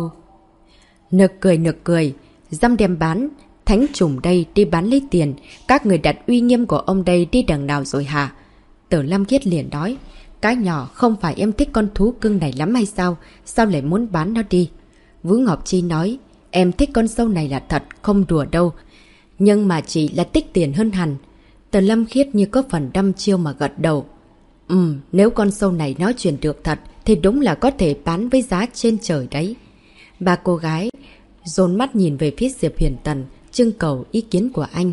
Nực cười, dăm đem bán, thánh trùng đây đi bán lấy tiền, các người đặt uy nghiêm của ông đây đi đằng nào rồi hả? Tử Lam Khiết liền nói, cái nhỏ không phải em thích con thú cưng này lắm hay sao? Sao lại muốn bán nó đi? Vũ Ngọc Chi nói, em thích con sâu này là thật, không đùa đâu. Nhưng mà chỉ là tích tiền hơn hẳn. Tử Lam Khiết như có phần đăm chiêu mà gật đầu. Nếu con sâu này nói chuyện được thật thì đúng là có thể bán với giá trên trời đấy. Ba cô gái dồn mắt nhìn về phía Diệp Huyền Tần, trưng cầu ý kiến của anh.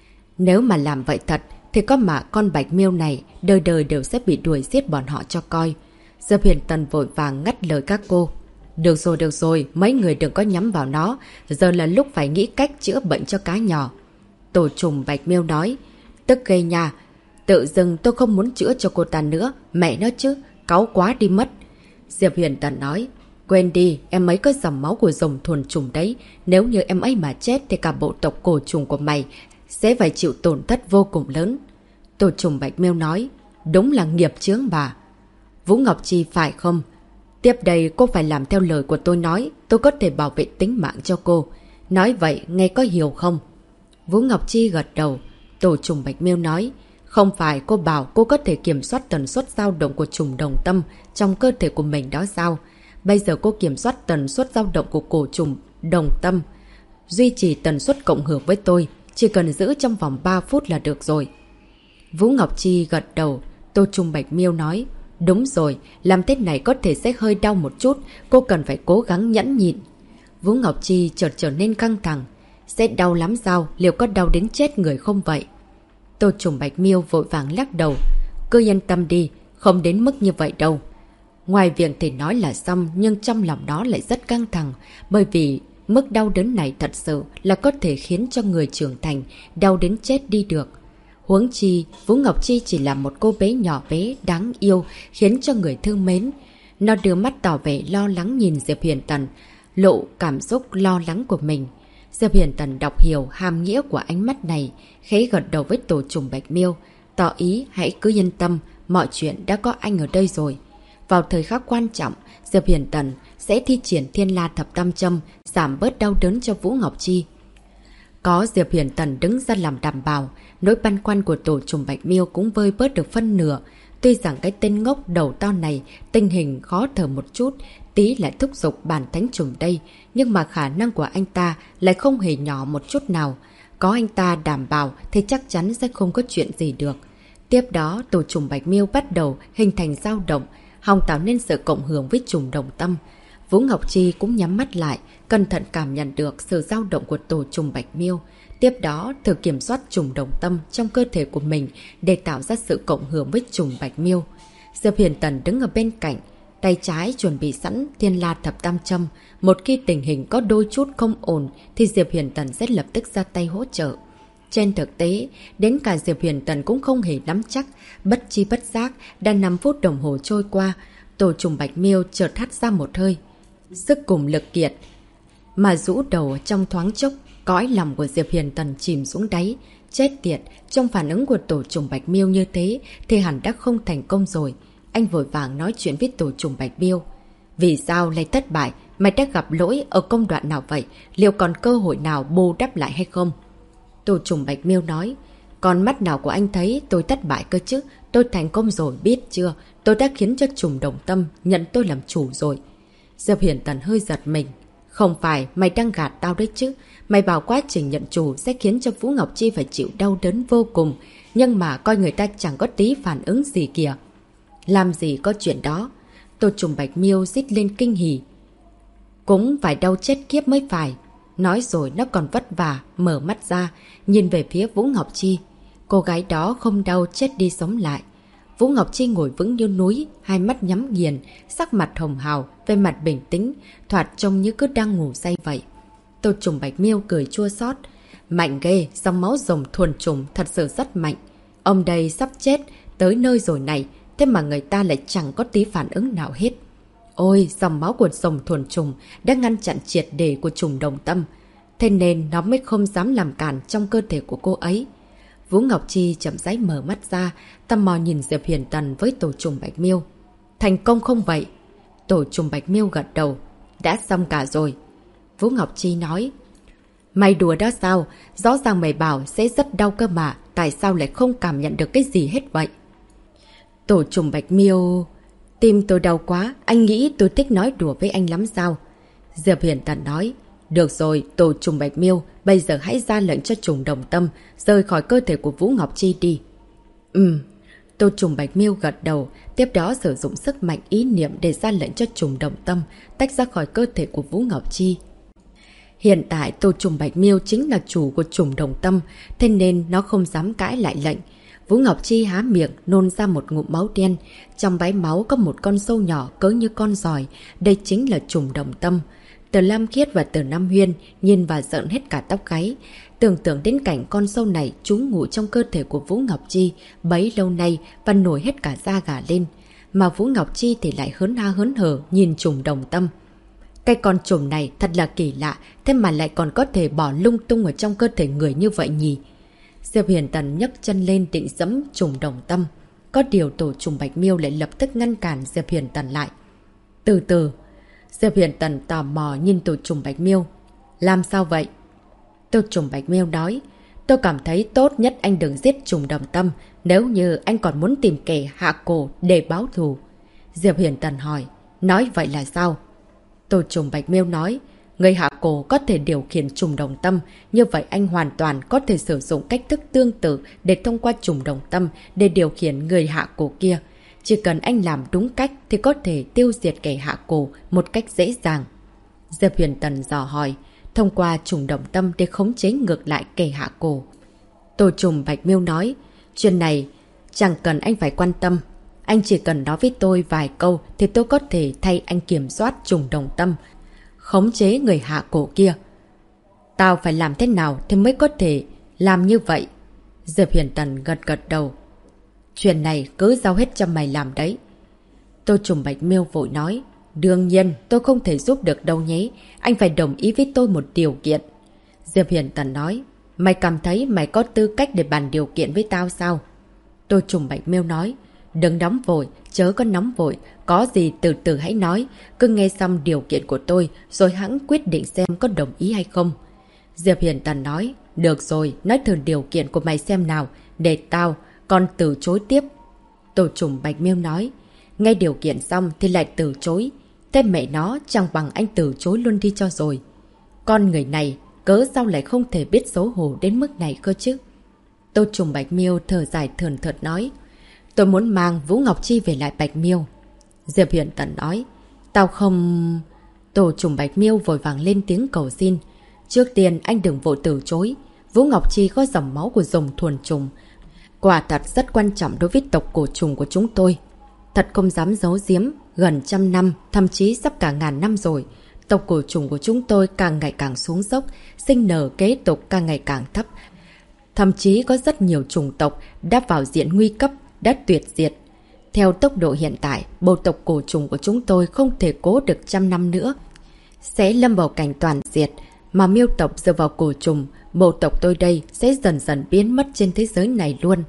Nếu mà làm vậy thật thì có mà con Bạch Miêu này đời đời đều sẽ bị đuổi giết bọn họ cho coi. Diệp Huyền Tần vội vàng ngắt lời các cô. Được rồi, mấy người đừng có nhắm vào nó, giờ là lúc phải nghĩ cách chữa bệnh cho cá nhỏ. Tổ Trùng Bạch Miêu nói, tức gây nha, tự dưng tôi không muốn chữa cho cô ta nữa, mẹ nó chứ, cáu quá đi mất. Diệp Huyền Tần nói, quên đi, em ấy có dòng máu của rồng thuần trùng đấy, nếu như em ấy mà chết thì cả bộ tộc cổ trùng của mày sẽ phải chịu tổn thất vô cùng lớn. Tổ Trùng Bạch Miêu nói, đúng là nghiệp chướng bà. Vũ Ngọc Chi phải không? Tiếp đây cô phải làm theo lời của tôi nói, tôi có thể bảo vệ tính mạng cho cô. Nói vậy nghe có hiểu không? Vũ Ngọc Chi gật đầu. Tổ Trùng Bạch Miêu nói, không phải cô bảo cô có thể kiểm soát tần suất dao động của trùng đồng tâm trong cơ thể của mình đó sao? Bây giờ cô kiểm soát tần suất dao động của cổ trùng đồng tâm, duy trì tần suất cộng hưởng với tôi, chỉ cần giữ trong vòng 3 phút là được rồi. Vũ Ngọc Chi gật đầu. Tô Trùng Bạch Miêu nói, đúng rồi, làm thế này có thể sẽ hơi đau một chút, cô cần phải cố gắng nhẫn nhịn. Vũ Ngọc Chi chợt trở nên căng thẳng. Sẽ đau lắm sao, liệu có đau đến chết người không vậy? Tô Trùng Bạch Miêu vội vàng lắc đầu. Cứ yên tâm đi, không đến mức như vậy đâu. Ngoài việc thì nói là xong, nhưng trong lòng đó lại rất căng thẳng, bởi vì mức đau đớn này thật sự là có thể khiến cho người trưởng thành đau đến chết đi được. Huống chi, Vũ Ngọc Chi chỉ là một cô bé nhỏ bé, đáng yêu, khiến cho người thương mến. Nó đưa mắt tỏ vẻ lo lắng nhìn Diệp Huyền Tần, lộ cảm xúc lo lắng của mình. Diệp Huyền Tần đọc hiểu hàm nghĩa của ánh mắt này, khẽ gật đầu với Tổ Trùng Bạch Miêu, tỏ ý hãy cứ yên tâm, mọi chuyện đã có anh ở đây rồi. Vào thời khắc quan trọng, Diệp Hiền Tần sẽ thi triển Thiên La Thập Tam Châm, giảm bớt đau đớn cho Vũ Ngọc Chi. Có Diệp Hiền Tần đứng ra làm đảm bảo, nỗi băn khoăn của tổ trùng Bạch Miêu cũng vơi bớt được phân nửa. Tuy rằng cái tên ngốc đầu to này tình hình khó thở một chút, tí lại thúc giục bản thánh trùng đây, nhưng mà khả năng của anh ta lại không hề nhỏ một chút nào. Có anh ta đảm bảo thì chắc chắn sẽ không có chuyện gì được. Tiếp đó, tổ trùng Bạch Miêu bắt đầu hình thành dao động, hòng tạo nên sự cộng hưởng với trùng đồng tâm. Vũ Ngọc Chi cũng nhắm mắt lại, cẩn thận cảm nhận được sự dao động của tổ trùng Bạch Miêu. Tiếp đó, thử kiểm soát trùng đồng tâm trong cơ thể của mình để tạo ra sự cộng hưởng với trùng Bạch Miêu. Diệp Hiền Tần đứng ở bên cạnh, tay trái chuẩn bị sẵn Thiên La Thập Tam Châm. Một khi tình hình có đôi chút không ổn thì Diệp Hiền Tần sẽ lập tức ra tay hỗ trợ. Trên thực tế, đến cả Diệp Hiền Tần cũng không hề nắm chắc, bất chi bất giác, đã 5 phút đồng hồ trôi qua, tổ trùng Bạch Miêu chợt hắt ra một hơi. Sức cùng lực kiệt, mà rũ đầu trong thoáng chốc, cõi lòng của Diệp Hiền Tần chìm xuống đáy. Chết tiệt, trong phản ứng của tổ trùng Bạch Miêu như thế thì hẳn đã không thành công rồi. Anh vội vàng nói chuyện với tổ trùng Bạch Miêu. Vì sao lại thất bại? Mày đã gặp lỗi ở công đoạn nào vậy? Liệu còn cơ hội nào bù đắp lại hay không? Tổ trùng Bạch Miêu nói. Con mắt nào của anh thấy tôi thất bại cơ chứ? Tôi thành công rồi, biết chưa? Tôi đã khiến cho trùng đồng tâm nhận tôi làm chủ rồi. Diệp Hiền Tần hơi giật mình. Không phải mày đang gạt tao đấy chứ? Mày bảo quá trình nhận chủ sẽ khiến cho Vũ Ngọc Chi phải chịu đau đớn vô cùng. Nhưng mà coi người ta chẳng có tí phản ứng gì kìa. Làm gì có chuyện đó. Tổ trùng Bạch Miêu rít lên kinh hỉ. Cũng phải đau chết kiếp mới phải. Nói rồi nó còn vất vả, mở mắt ra, nhìn về phía Vũ Ngọc Chi. Cô gái đó không đau chết đi sống lại. Vũ Ngọc Chi ngồi vững như núi, hai mắt nhắm nghiền, sắc mặt hồng hào, về mặt bình tĩnh, thoạt trông như cứ đang ngủ say vậy. Tổ trùng Bạch Miêu cười chua xót. Mạnh ghê, dòng máu rồng thuần trùng thật sự rất mạnh. Ông đây sắp chết, tới nơi rồi này, thế mà người ta lại chẳng có tí phản ứng nào hết. Ôi, dòng máu của rồng thuần trùng đã ngăn chặn triệt để của trùng đồng tâm. Thế nên nó mới không dám làm cản trong cơ thể của cô ấy. Vũ Ngọc Chi chậm rãi mở mắt ra, tò mò nhìn Diệp Hiền Tần với tổ trùng Bạch Miêu. Thành công không vậy? Tổ trùng Bạch Miêu gật đầu. Đã xong cả rồi. Vũ Ngọc Chi nói. Mày đùa đó sao? Rõ ràng mày bảo sẽ rất đau cơ mà. Tại sao lại không cảm nhận được cái gì hết vậy? Tổ trùng Bạch Miêu... Tim tôi đau quá, anh nghĩ tôi thích nói đùa với anh lắm sao? Diệp Hiền Tần nói. Được rồi, tổ trùng Bạch Miêu, bây giờ hãy ra lệnh cho trùng đồng tâm, rời khỏi cơ thể của Vũ Ngọc Chi đi. Tổ trùng Bạch Miêu gật đầu, tiếp đó sử dụng sức mạnh ý niệm để ra lệnh cho trùng đồng tâm, tách ra khỏi cơ thể của Vũ Ngọc Chi. Hiện tại tổ trùng Bạch Miêu chính là chủ của trùng đồng tâm, thế nên nó không dám cãi lại lệnh. Vũ Ngọc Chi há miệng, nôn ra một ngụm máu đen. Trong bãi máu có một con sâu nhỏ cỡ như con giòi. Đây chính là trùng đồng tâm. Từ Lam Khiết và Từ Nam Huyên nhìn và giận hết cả tóc gáy. Tưởng tượng đến cảnh con sâu này trú ngụ trong cơ thể của Vũ Ngọc Chi bấy lâu nay và nổi hết cả da gà lên. Mà Vũ Ngọc Chi thì lại hớn ha hớn hở nhìn trùng đồng tâm. Cái con trùng này thật là kỳ lạ, thế mà lại còn có thể bỏ lung tung ở trong cơ thể người như vậy nhỉ? Diệp Hiền Tần nhấc chân lên định dẫm trùng đồng tâm. Có điều tổ trùng Bạch Miêu lại lập tức ngăn cản Diệp Hiền Tần lại. Từ từ. Diệp Hiền Tần tò mò nhìn tổ trùng Bạch Miêu. Làm sao vậy? Tổ trùng Bạch Miêu nói. Tôi cảm thấy tốt nhất anh đừng giết trùng đồng tâm, nếu như anh còn muốn tìm kẻ hạ cổ để báo thù. Diệp Hiền Tần hỏi. Nói vậy là sao? Tổ trùng Bạch Miêu nói. Người hạ cổ có thể điều khiển trùng đồng tâm, như vậy anh hoàn toàn có thể sử dụng cách thức tương tự để thông qua trùng đồng tâm để điều khiển người hạ cổ kia. Chỉ cần anh làm đúng cách thì có thể tiêu diệt kẻ hạ cổ một cách dễ dàng. Diệp Huyền Tần dò hỏi, thông qua trùng đồng tâm để khống chế ngược lại kẻ hạ cổ. Tổ trùng Bạch Miêu nói, chuyện này chẳng cần anh phải quan tâm. Anh chỉ cần nói với tôi vài câu thì tôi có thể thay anh kiểm soát trùng đồng tâm, khống chế người hạ cổ kia. Tao phải làm thế nào thì mới có thể làm như vậy? Diệp Huyền Tần gật gật đầu. Chuyện này cứ giao hết cho mày làm đấy. Tô Trùng Bạch Miêu vội nói, đương nhiên tôi không thể giúp được đâu nhé. Anh phải đồng ý với tôi một điều kiện. Diệp Huyền Tần nói, mày cảm thấy mày có tư cách để bàn điều kiện với tao sao? Tô Trùng Bạch Miêu nói, Đừng nóng vội, chớ có nóng vội, có gì từ từ hãy nói, cứ nghe xong điều kiện của tôi rồi hẵng quyết định xem có đồng ý hay không. Diệp Hiền Tần nói, được rồi, nói thử điều kiện của mày xem nào, để tao còn từ chối tiếp. Tổ trùng Bạch Miêu nói, nghe điều kiện xong thì lại từ chối. Thế mẹ nó chẳng bằng anh từ chối luôn đi cho rồi. Con người này, cớ sao lại không thể biết xấu hổ đến mức này cơ chứ? Tô trùng Bạch Miêu thở dài thườn thượt nói, tôi muốn mang Vũ Ngọc Chi về lại Bạch Miêu. Diệp Hiền Tần nói, tao không... Tổ trùng Bạch Miêu vội vàng lên tiếng cầu xin. Trước tiên anh đừng vội từ chối. Vũ Ngọc Chi có dòng máu của rồng thuần trùng. Quả thật rất quan trọng đối với tộc cổ trùng của chúng tôi. Thật không dám giấu giếm, gần 100 năm, thậm chí sắp cả ngàn năm rồi. Tộc cổ trùng của chúng tôi càng ngày càng xuống dốc, sinh nở kế tục càng ngày càng thấp. Thậm chí có rất nhiều chủng tộc đã vào diện nguy cấp, đã tuyệt diệt. Theo tốc độ hiện tại, bộ tộc cổ trùng của chúng tôi không thể cố được 100 năm nữa. Sẽ lâm vào cảnh toàn diệt, mà Miêu tộc dựa vào cổ trùng, bộ tộc tôi đây sẽ dần dần biến mất trên thế giới này luôn.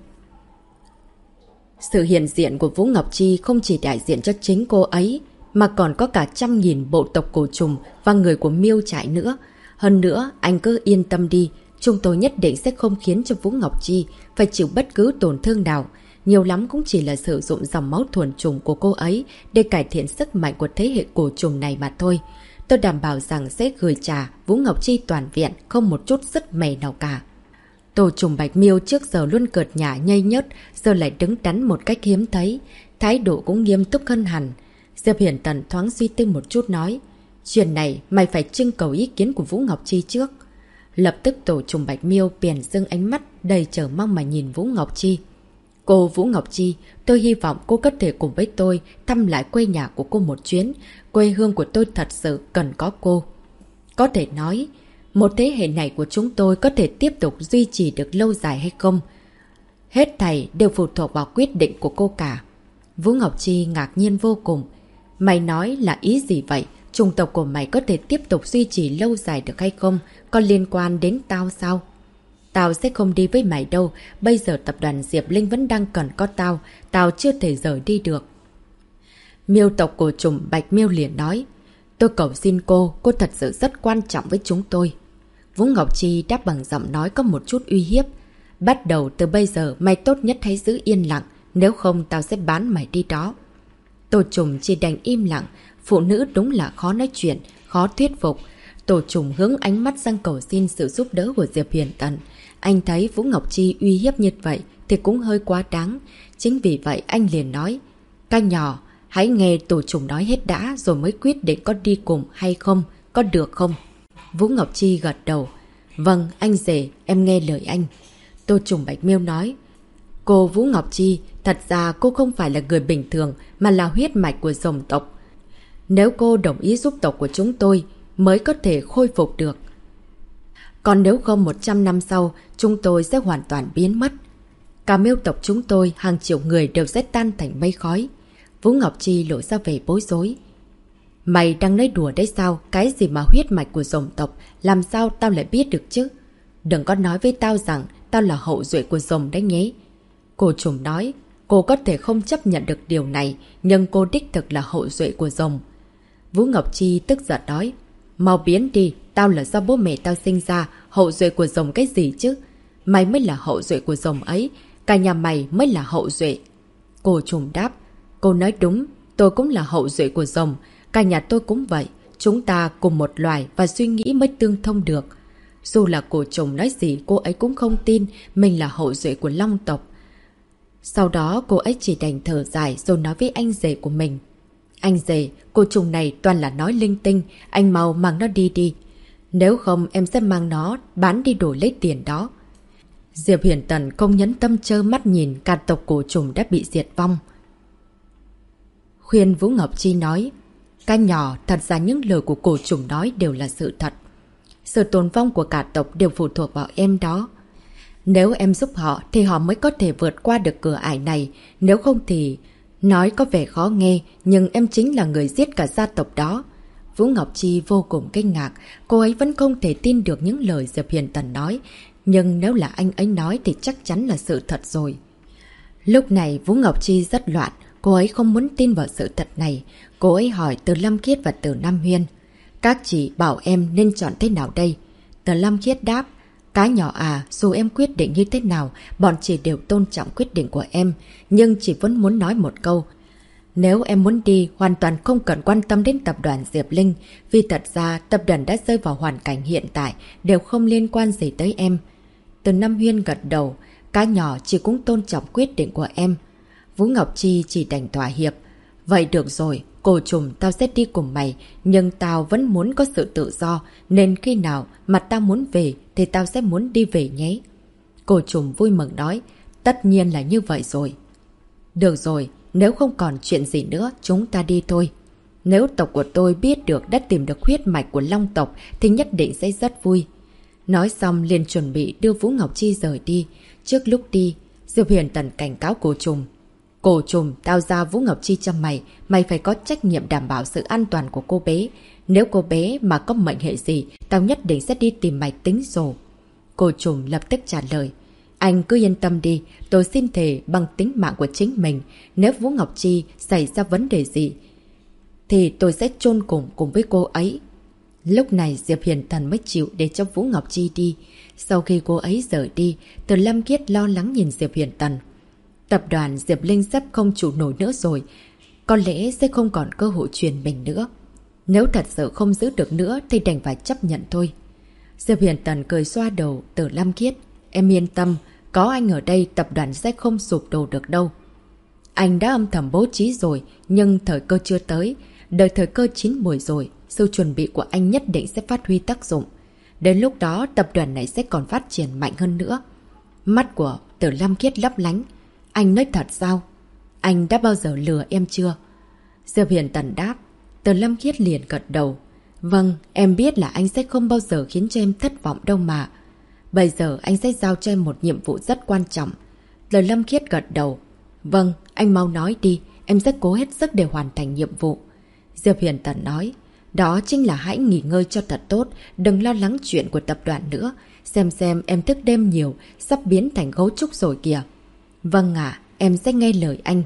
Sự hiện diện của Vũ Ngọc Chi không chỉ đại diện cho chính cô ấy, mà còn có cả 100.000 bộ tộc cổ trùng và người của Miêu trại nữa. Hơn nữa, anh cứ yên tâm đi, chúng tôi nhất định sẽ không khiến cho Vũ Ngọc Chi phải chịu bất cứ tổn thương nào. Nhiều lắm cũng chỉ là sử dụng dòng máu thuần trùng của cô ấy để cải thiện sức mạnh của thế hệ cổ trùng này mà thôi. Tôi đảm bảo rằng sẽ gửi trả Vũ Ngọc Chi toàn viện, không một chút sứt mẻ nào cả. Tổ trùng Bạch Miêu trước giờ luôn cợt nhả nhây nhớt, giờ lại đứng đắn một cách hiếm thấy. Thái độ cũng nghiêm túc hơn hẳn. Diệp Hiển Tần thoáng suy tư một chút nói, chuyện này mày phải trưng cầu ý kiến của Vũ Ngọc Chi trước. Lập tức tổ trùng Bạch Miêu bèn dưng ánh mắt đầy chờ mong mà nhìn Vũ Ngọc Chi. Cô Vũ Ngọc Chi, tôi hy vọng cô có thể cùng với tôi thăm lại quê nhà của cô một chuyến. Quê hương của tôi thật sự cần có cô. Có thể nói, một thế hệ này của chúng tôi có thể tiếp tục duy trì được lâu dài hay không? Hết thảy đều phụ thuộc vào quyết định của cô cả. Vũ Ngọc Chi ngạc nhiên vô cùng. Mày nói là ý gì vậy? Chủng tộc của mày có thể tiếp tục duy trì lâu dài được hay không? Có liên quan đến tao sao? Tao sẽ không đi với mày đâu. Bây giờ tập đoàn Diệp Linh vẫn đang cần có tao. Tao chưa thể rời đi được. Miêu tộc của trùng Bạch Miêu liền nói. Tôi cầu xin cô thật sự rất quan trọng với chúng tôi. Vũ Ngọc Chi đáp bằng giọng nói có một chút uy hiếp. Bắt đầu từ bây giờ mày tốt nhất hãy giữ yên lặng. Nếu không tao sẽ bán mày đi đó. Tổ trùng chỉ đành im lặng. Phụ nữ đúng là khó nói chuyện, khó thuyết phục. Tổ trùng hướng ánh mắt sang cầu xin sự giúp đỡ của Diệp Hiển Tần. Anh thấy Vũ Ngọc Chi uy hiếp như vậy thì cũng hơi quá đáng. Chính vì vậy anh liền nói. Các nhỏ, hãy nghe tổ trùng nói hết đã rồi mới quyết định có đi cùng hay không, có được không? Vũ Ngọc Chi gật đầu. Vâng, anh rể, em nghe lời anh. Tổ trùng Bạch Miêu nói. Cô Vũ Ngọc Chi, thật ra cô không phải là người bình thường mà là huyết mạch của dòng tộc. Nếu cô đồng ý giúp tộc của chúng tôi mới có thể khôi phục được. Còn nếu không 100 năm sau, chúng tôi sẽ hoàn toàn biến mất. Cả Miêu tộc chúng tôi, hàng triệu người đều sẽ tan thành mây khói. Vũ Ngọc Chi lộ ra vẻ bối rối. Mày đang nói đùa đấy sao? Cái gì mà huyết mạch của dòng tộc? Làm sao tao lại biết được chứ? Đừng có nói với tao rằng tao là hậu duệ của rồng đấy nhé. Cô trùm nói, cô có thể không chấp nhận được điều này, nhưng cô đích thực là hậu duệ của rồng. Vũ Ngọc Chi tức giận nói, mau biến đi, tao là do bố mẹ tao sinh ra, hậu duệ của rồng cái gì chứ? Mày mới là hậu duệ của rồng ấy, cả nhà mày mới là hậu duệ. Cô trùm đáp, cô nói đúng, tôi cũng là hậu duệ của rồng, cả nhà tôi cũng vậy, chúng ta cùng một loài và suy nghĩ mới tương thông được. Dù là cổ trùng nói gì cô ấy cũng không tin mình là hậu duệ của long tộc. Sau đó cô ấy chỉ đành thở dài rồi nói với anh rể của mình. Anh rể, cô trùng này toàn là nói linh tinh, anh mau mang nó đi đi. Nếu không em sẽ mang nó bán đi đổi lấy tiền đó. Diệp Hiển Tần không nhẫn tâm trơ mắt nhìn cả tộc cổ trùng đã bị diệt vong. Khuyên Vũ Ngọc Chi nói, các nhỏ, thật ra những lời của cổ trùng nói đều là sự thật. Sự tồn vong của cả tộc đều phụ thuộc vào em đó. Nếu em giúp họ thì họ mới có thể vượt qua được cửa ải này. Nếu không thì... Nói có vẻ khó nghe, nhưng em chính là người giết cả gia tộc đó. Vũ Ngọc Chi vô cùng kinh ngạc. Cô ấy vẫn không thể tin được những lời Diệp Hiển Tần nói. Nhưng nếu là anh ấy nói thì chắc chắn là sự thật rồi. Lúc này Vũ Ngọc Chi rất loạn, cô ấy không muốn tin vào sự thật này. Cô ấy hỏi Từ Lâm Khiết và Từ Nam Huyên. Các chị bảo em nên chọn thế nào đây? Từ Lâm Khiết đáp. Cái nhỏ à, dù em quyết định như thế nào, bọn chị đều tôn trọng quyết định của em. Nhưng chị vẫn muốn nói một câu. Nếu em muốn đi, hoàn toàn không cần quan tâm đến tập đoàn Diệp Linh. Vì thật ra, tập đoàn đã rơi vào hoàn cảnh hiện tại, đều không liên quan gì tới em. Từ Nam Huyên gật đầu. Cái nhỏ chị cũng tôn trọng quyết định của em. Vũ Ngọc Chi chỉ đành thỏa hiệp. Vậy được rồi, cô trùm tao sẽ đi cùng mày, nhưng tao vẫn muốn có sự tự do, nên khi nào mà tao muốn về thì tao sẽ muốn đi về nhé. Cô trùm vui mừng nói, tất nhiên là như vậy rồi. Được rồi, nếu không còn chuyện gì nữa, chúng ta đi thôi. Nếu tộc của tôi biết được đã tìm được huyết mạch của Long tộc thì nhất định sẽ rất vui. Nói xong liền chuẩn bị đưa Vũ Ngọc Chi rời đi. Trước lúc đi, Diệp Huyền Tần cảnh cáo cô trùm. Cô trùm, tao giao Vũ Ngọc Chi cho mày, mày phải có trách nhiệm đảm bảo sự an toàn của cô bé. Nếu cô bé mà có mệnh hệ gì, tao nhất định sẽ đi tìm mày tính sổ. Cô trùm lập tức trả lời. Anh cứ yên tâm đi, tôi xin thề bằng tính mạng của chính mình. Nếu Vũ Ngọc Chi xảy ra vấn đề gì, thì tôi sẽ chôn cùng với cô ấy. Lúc này Diệp Hiền Thần mới chịu để cho Vũ Ngọc Chi đi. Sau khi cô ấy rời đi, Từ Lâm Khiết lo lắng nhìn Diệp Hiền Tần. Tập đoàn Diệp Linh sắp không trụ nổi nữa rồi. Có lẽ sẽ không còn cơ hội truyền mình nữa. Nếu thật sự không giữ được nữa thì đành phải chấp nhận thôi. Diệp Hiền Tần cười xoa đầu Từ Lâm Khiết. Em yên tâm, có anh ở đây tập đoàn sẽ không sụp đổ được đâu. Anh đã âm thầm bố trí rồi, nhưng thời cơ chưa tới. Đợi thời cơ chín mùi rồi, sự chuẩn bị của anh nhất định sẽ phát huy tác dụng. Đến lúc đó tập đoàn này sẽ còn phát triển mạnh hơn nữa. Mắt của Từ Lâm Khiết lấp lánh. Anh nói thật sao? Anh đã bao giờ lừa em chưa? Diệp Hiền Tần đáp. Từ Lâm Khiết liền gật đầu. Vâng, em biết là anh sẽ không bao giờ khiến cho em thất vọng đâu mà. Bây giờ anh sẽ giao cho em một nhiệm vụ rất quan trọng. Từ Lâm Khiết gật đầu. Vâng, anh mau nói đi, em sẽ cố hết sức để hoàn thành nhiệm vụ. Diệp Hiền Tần nói. Đó chính là hãy nghỉ ngơi cho thật tốt, đừng lo lắng chuyện của tập đoàn nữa. Xem em thức đêm nhiều, sắp biến thành gấu trúc rồi kìa. Vâng ạ, em sẽ nghe lời anh.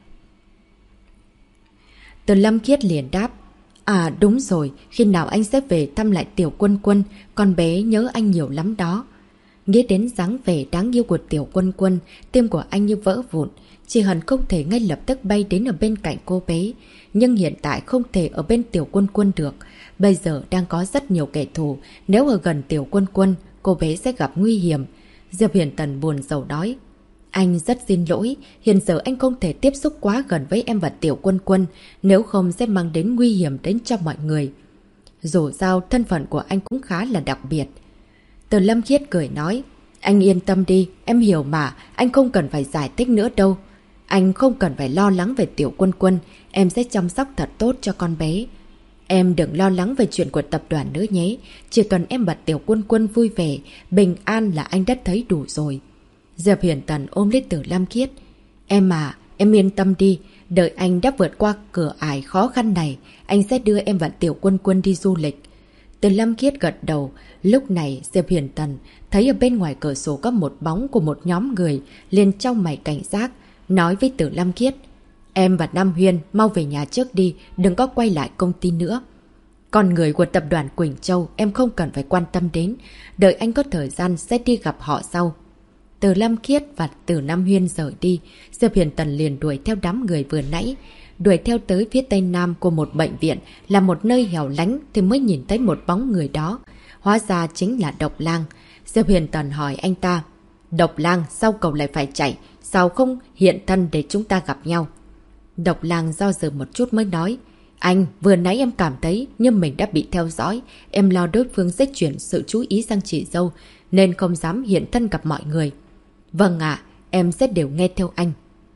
Từ Lâm Khiết liền đáp. À đúng rồi, khi nào anh sẽ về thăm lại Tiểu Quân Quân, con bé nhớ anh nhiều lắm đó. Nghĩ đến dáng vẻ đáng yêu của Tiểu Quân Quân, tim của anh như vỡ vụn. Chỉ hận không thể ngay lập tức bay đến ở bên cạnh cô bé. Nhưng hiện tại không thể ở bên Tiểu Quân Quân được. Bây giờ đang có rất nhiều kẻ thù. Nếu ở gần Tiểu Quân Quân, cô bé sẽ gặp nguy hiểm. Diệp Hiền Tần buồn rầu nói. Anh rất xin lỗi. Hiện giờ anh không thể tiếp xúc quá gần với em và Tiểu Quân Quân. Nếu không sẽ mang đến nguy hiểm đến cho mọi người. Dù sao thân phận của anh cũng khá là đặc biệt. Từ Lâm Khiết cười nói. Anh yên tâm đi, em hiểu mà. Anh không cần phải giải thích nữa đâu. Anh không cần phải lo lắng về Tiểu Quân Quân. Em sẽ chăm sóc thật tốt cho con bé. Em đừng lo lắng về chuyện của tập đoàn nữa nhé. Chỉ cần em và Tiểu Quân Quân vui vẻ, bình an là anh đã thấy đủ rồi. Diệp Hiền Tần ôm lấy Từ Lâm Khiết. Em à, em yên tâm đi. Đợi anh đã vượt qua cửa ải khó khăn này, anh sẽ đưa em và Tiểu Quân Quân đi du lịch. Từ Lâm Khiết gật đầu. Lúc này Diệp Hiền Tần thấy ở bên ngoài cửa sổ có một bóng của một nhóm người, liền trong mày cảnh giác, nói với Từ Lâm Khiết. Em và Nam Huyên mau về nhà trước đi, đừng có quay lại công ty nữa. Con người của tập đoàn Quỳnh Châu em không cần phải quan tâm đến, đợi anh có thời gian sẽ đi gặp họ sau. Từ Lâm Khiết và Từ Nam Huyên rời đi, Diệp Hiền Tần liền đuổi theo đám người vừa nãy. Đuổi theo tới phía tây nam của một bệnh viện là một nơi hẻo lánh thì mới nhìn thấy một bóng người đó. Hóa ra chính là Độc Lang. Diệp Hiền Tần hỏi anh ta. Độc Lang, sao cậu lại phải chạy? Sao không hiện thân để chúng ta gặp nhau? Độc Lang do dự một chút mới nói. Anh, vừa nãy em cảm thấy như mình đã bị theo dõi. Em lo đối phương sẽ chuyển sự chú ý sang chị dâu, nên không dám hiện thân gặp mọi người. Vâng ạ, em sẽ đều nghe theo anh.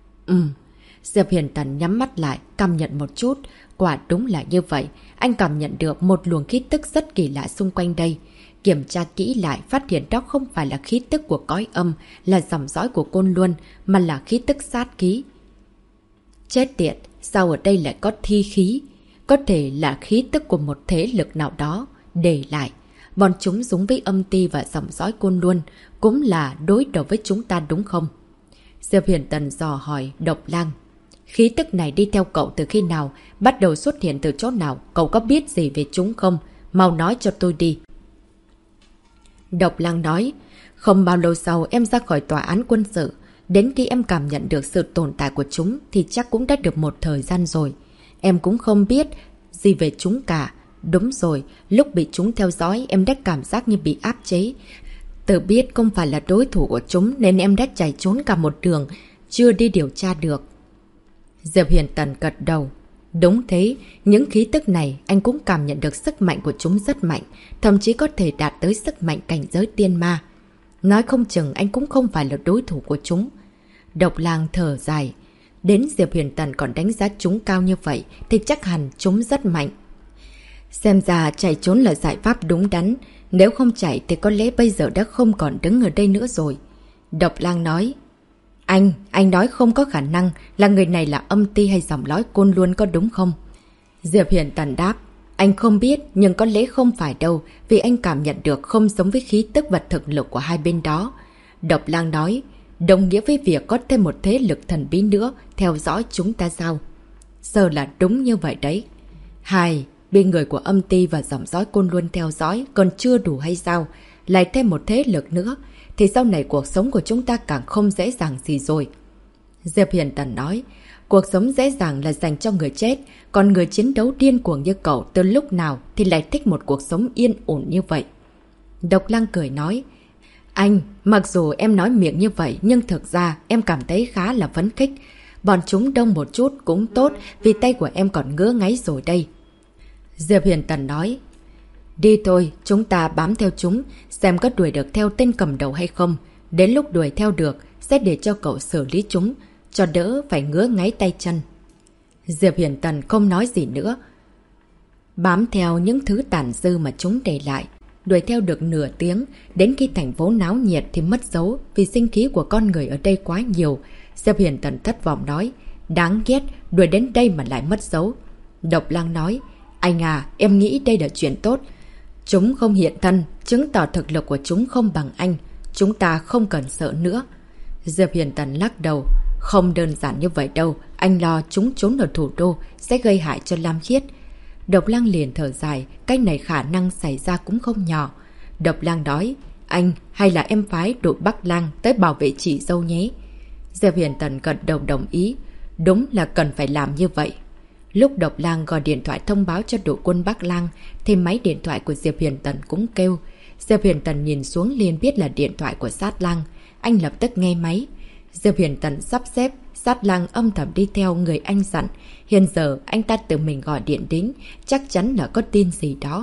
Diệp Hiền Tần nhắm mắt lại, cảm nhận một chút. Quả đúng là như vậy. Anh cảm nhận được một luồng khí tức rất kỳ lạ xung quanh đây. Kiểm tra kỹ lại, phát hiện đó không phải là khí tức của cõi âm, là dòng dõi của Côn Luân, mà là khí tức sát khí. Chết tiệt, sao ở đây lại có thi khí? Có thể là khí tức của một thế lực nào đó để lại. Bọn chúng giống với âm ti và dòng dõi Côn Luân, cũng là đối đầu với chúng ta đúng không? Diệp Huyền Tần dò hỏi Độc Lang. Khí tức này đi theo cậu từ khi nào? Bắt đầu xuất hiện từ chỗ nào? Cậu có biết gì về chúng không? Mau nói cho tôi đi. Độc Lang nói. Không bao lâu sau em ra khỏi tòa án quân sự. Đến khi em cảm nhận được sự tồn tại của chúng thì chắc cũng đã được một thời gian rồi. Em cũng không biết gì về chúng cả. Đúng rồi, lúc bị chúng theo dõi em đã cảm giác như bị áp chế. Tự biết không phải là đối thủ của chúng nên em đã chạy trốn cả một đường, chưa đi điều tra được. Diệp Huyền Tần gật đầu. Đúng thế, những khí tức này anh cũng cảm nhận được sức mạnh của chúng rất mạnh, thậm chí có thể đạt tới sức mạnh cảnh giới tiên ma. Nói không chừng anh cũng không phải là đối thủ của chúng. Độc Lang thở dài. Đến Diệp Huyền Tần còn đánh giá chúng cao như vậy thì chắc hẳn chúng rất mạnh. Xem ra chạy trốn là giải pháp đúng đắn. Nếu không chạy thì có lẽ bây giờ đã không còn đứng ở đây nữa rồi. Độc Lang nói. Anh nói không có khả năng là người này là âm ti hay dòng lõi Côn Luân có đúng không? Diệp Huyền Tần đáp. Anh không biết nhưng có lẽ không phải đâu vì anh cảm nhận được không giống với khí tức và thực lực của hai bên đó. Độc Lang nói. Đồng nghĩa với việc có thêm một thế lực thần bí nữa theo dõi chúng ta sao? Giờ là đúng như vậy đấy. Bên người của âm ti và dòng dõi Côn Luân theo dõi còn chưa đủ hay sao? Lại thêm một thế lực nữa thì sau này cuộc sống của chúng ta càng không dễ dàng gì rồi. Diệp Huyền Tần nói, cuộc sống dễ dàng là dành cho người chết, còn người chiến đấu điên cuồng như cậu từ lúc nào thì lại thích một cuộc sống yên ổn như vậy. Độc Lang cười nói, anh, mặc dù em nói miệng như vậy nhưng thực ra em cảm thấy khá là phấn khích. Bọn chúng đông một chút cũng tốt vì tay của em còn ngứa ngáy rồi đây. Diệp Huyền Tần nói, đi thôi, chúng ta bám theo chúng, xem có đuổi được theo tên cầm đầu hay không. Đến lúc đuổi theo được, sẽ để cho cậu xử lý chúng, cho đỡ phải ngứa ngáy tay chân. Diệp Huyền Tần không nói gì nữa. Bám theo những thứ tàn dư mà chúng để lại. Đuổi theo được nửa tiếng, đến khi thành phố náo nhiệt thì mất dấu vì sinh khí của con người ở đây quá nhiều. Diệp Huyền Tần thất vọng nói, đáng ghét, đuổi đến đây mà lại mất dấu. Độc Lang nói, anh à, em nghĩ đây là chuyện tốt. Chúng không hiện thân, chứng tỏ thực lực của chúng không bằng anh. Chúng ta không cần sợ nữa. Diệp Huyền Tần lắc đầu, không đơn giản như vậy đâu. Anh lo chúng trốn ở thủ đô sẽ gây hại cho Lam Khiết. Độc Lang liền thở dài, cái này khả năng xảy ra cũng không nhỏ. Độc Lang nói, anh hay là em phái đội Bắc Lang tới bảo vệ chị dâu nhé. Diệp Huyền Tần gật đầu đồng ý, đúng là cần phải làm như vậy. Lúc Độc Lang gọi điện thoại thông báo cho đội quân Bắc Lang thì máy điện thoại của Diệp Huyền Tần cũng kêu. Diệp Huyền Tần nhìn xuống liền biết là điện thoại của Sát Lang. Anh lập tức nghe máy. Diệp Huyền Tần sắp xếp, Sát Lang âm thầm đi theo người anh dặn. Hiện giờ anh ta tự mình gọi điện đến, chắc chắn là có tin gì đó.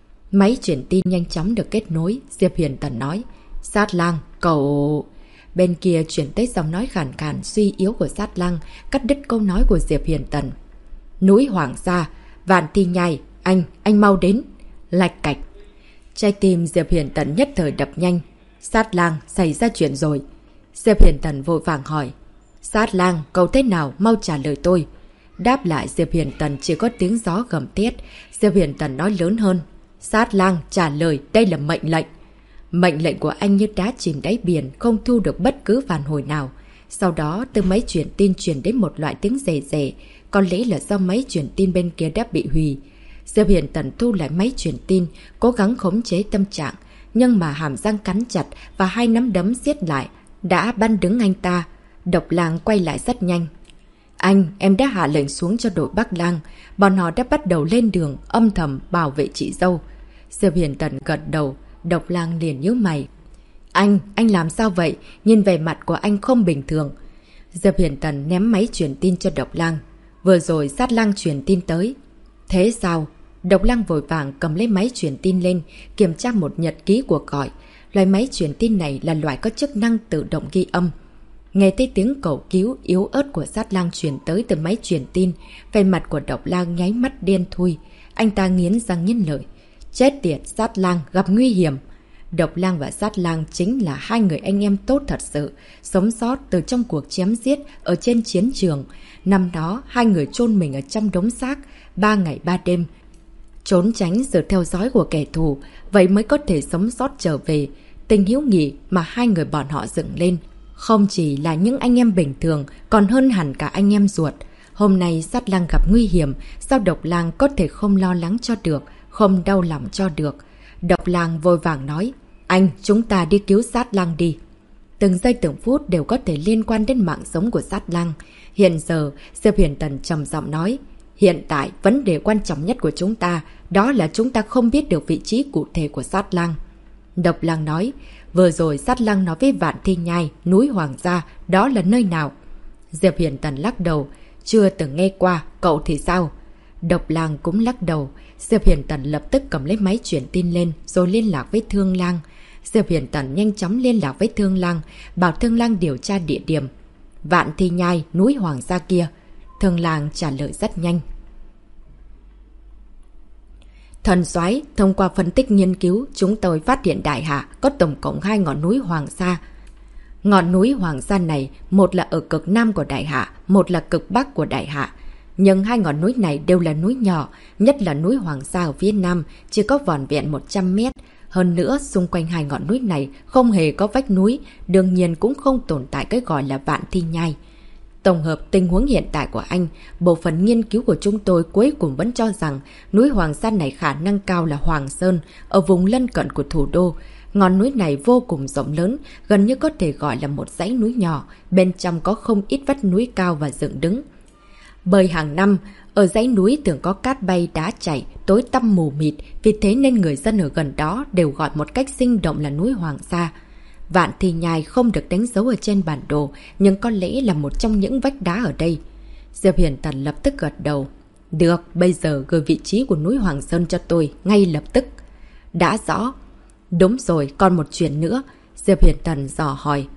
Máy truyền tin nhanh chóng được kết nối. Diệp Huyền Tần nói, Sát Lang, cậu... Bên kia chuyển tới giọng nói khàn khàn suy yếu của Sát Lang, cắt đứt câu nói của Diệp Huyền Tần. Núi Hoàng Sa, Vạn Thi Nhai, anh mau đến. Lạch cạch. Trái tim Diệp Huyền Tần nhất thời đập nhanh. Sát Lang, xảy ra chuyện rồi. Diệp Huyền Tần vội vàng hỏi. Sát Lang, cậu thế nào, mau trả lời tôi. Đáp lại Diệp Huyền Tần chỉ có tiếng gió gầm thét. Diệp Huyền Tần nói lớn hơn. Sát Lang, trả lời, đây là mệnh lệnh. Mệnh lệnh của anh như đá chìm đáy biển, không thu được bất cứ phản hồi nào. Sau đó, từ máy truyền tin truyền đến một loại tiếng rè rè. Có lẽ là do máy truyền tin bên kia đã bị hủy. Diệp Huyền Tần thu lại máy truyền tin, cố gắng khống chế tâm trạng. Nhưng mà hàm răng cắn chặt và hai nắm đấm siết lại, đã bắn đứng anh ta. Độc Lang quay lại rất nhanh. Anh, em đã hạ lệnh xuống cho đội Bắc Lang. Bọn họ đã bắt đầu lên đường, âm thầm bảo vệ chị dâu. Diệp Huyền Tần gật đầu, Độc Lang liền nhíu mày. Anh làm sao vậy? Nhìn vẻ mặt của anh không bình thường. Diệp Huyền Tần ném máy truyền tin cho Độc Lang. Vừa rồi Sát Lang truyền tin tới. Thế sao? Độc Lang vội vàng cầm lấy máy truyền tin lên, kiểm tra một nhật ký cuộc gọi. Loại máy truyền tin này là loại có chức năng tự động ghi âm. Nghe thấy tiếng cầu cứu yếu ớt của Sát Lang truyền tới từ máy truyền tin, vẻ mặt của Độc Lang nháy mắt điên thui. Anh ta nghiến răng nghiến lợi. Chết tiệt, Sát Lang gặp nguy hiểm. Độc Lang và Sát Lang chính là hai người anh em tốt thật sự, sống sót từ trong cuộc chém giết ở trên chiến trường. Năm đó, hai người chôn mình ở trong đống xác, 3 ngày 3 đêm. Trốn tránh sự theo dõi của kẻ thù, vậy mới có thể sống sót trở về. Tình hiếu nghị mà hai người bọn họ dựng lên, Không chỉ là những anh em bình thường, còn hơn hẳn cả anh em ruột. Hôm nay Sát Lang gặp nguy hiểm, sao Độc Lang có thể không lo lắng cho được, không đau lòng cho được. Độc Lang vội vàng nói, anh, chúng ta đi cứu Sát Lang đi. Từng giây từng phút đều có thể liên quan đến mạng sống của Sát Lang. Hiện giờ, Diệp Huyền Tần trầm giọng nói, hiện tại vấn đề quan trọng nhất của chúng ta, đó là chúng ta không biết được vị trí cụ thể của Sát Lang. Độc Lang nói, vừa rồi Sát Lang nói với Vạn Thi Nhai, núi Hoàng Gia, đó là nơi nào? Diệp Huyền Tần lắc đầu, chưa từng nghe qua, cậu thì sao? Độc Lang cũng lắc đầu. Diệp Huyền Tần lập tức cầm lấy máy chuyển tin lên rồi liên lạc với Thương Lang. Diệp Huyền Tần nhanh chóng liên lạc với Thương Lang, bảo Thương Lang điều tra địa điểm. Vạn Thi Nhai, núi Hoàng Gia kia. Thương Lang trả lời rất nhanh. Thần soái, thông qua phân tích nghiên cứu, chúng tôi phát hiện Đại Hạ có tổng cộng 2 ngọn núi Hoàng Sa. Ngọn núi Hoàng Sa này, một là ở cực nam của Đại Hạ, một là cực bắc của Đại Hạ. Nhưng 2 ngọn núi này đều là núi nhỏ, nhất là núi Hoàng Sa ở phía nam, chỉ có vỏn vẹn 100 mét. Hơn nữa, xung quanh 2 ngọn núi này không hề có vách núi, đương nhiên cũng không tồn tại cái gọi là Vạn Thi Nhai. Tổng hợp tình huống hiện tại của anh, bộ phận nghiên cứu của chúng tôi cuối cùng vẫn cho rằng núi Hoàng Sa này khả năng cao là Hoàng Sơn, ở vùng lân cận của thủ đô. Ngọn núi này vô cùng rộng lớn, gần như có thể gọi là một dãy núi nhỏ, bên trong có không ít vách núi cao và dựng đứng. Bởi hàng năm, ở dãy núi thường có cát bay đá chảy, tối tăm mù mịt, vì thế nên người dân ở gần đó đều gọi một cách sinh động là núi Hoàng Sa. Vạn Thi Nhai không được đánh dấu ở trên bản đồ, nhưng có lẽ là một trong những vách đá ở đây. Diệp Huyền Tần lập tức gật đầu. Được, bây giờ gửi vị trí của núi Hoàng Sơn cho tôi, ngay lập tức. Đã rõ. Đúng rồi, còn một chuyện nữa. Diệp Huyền Tần dò hỏi.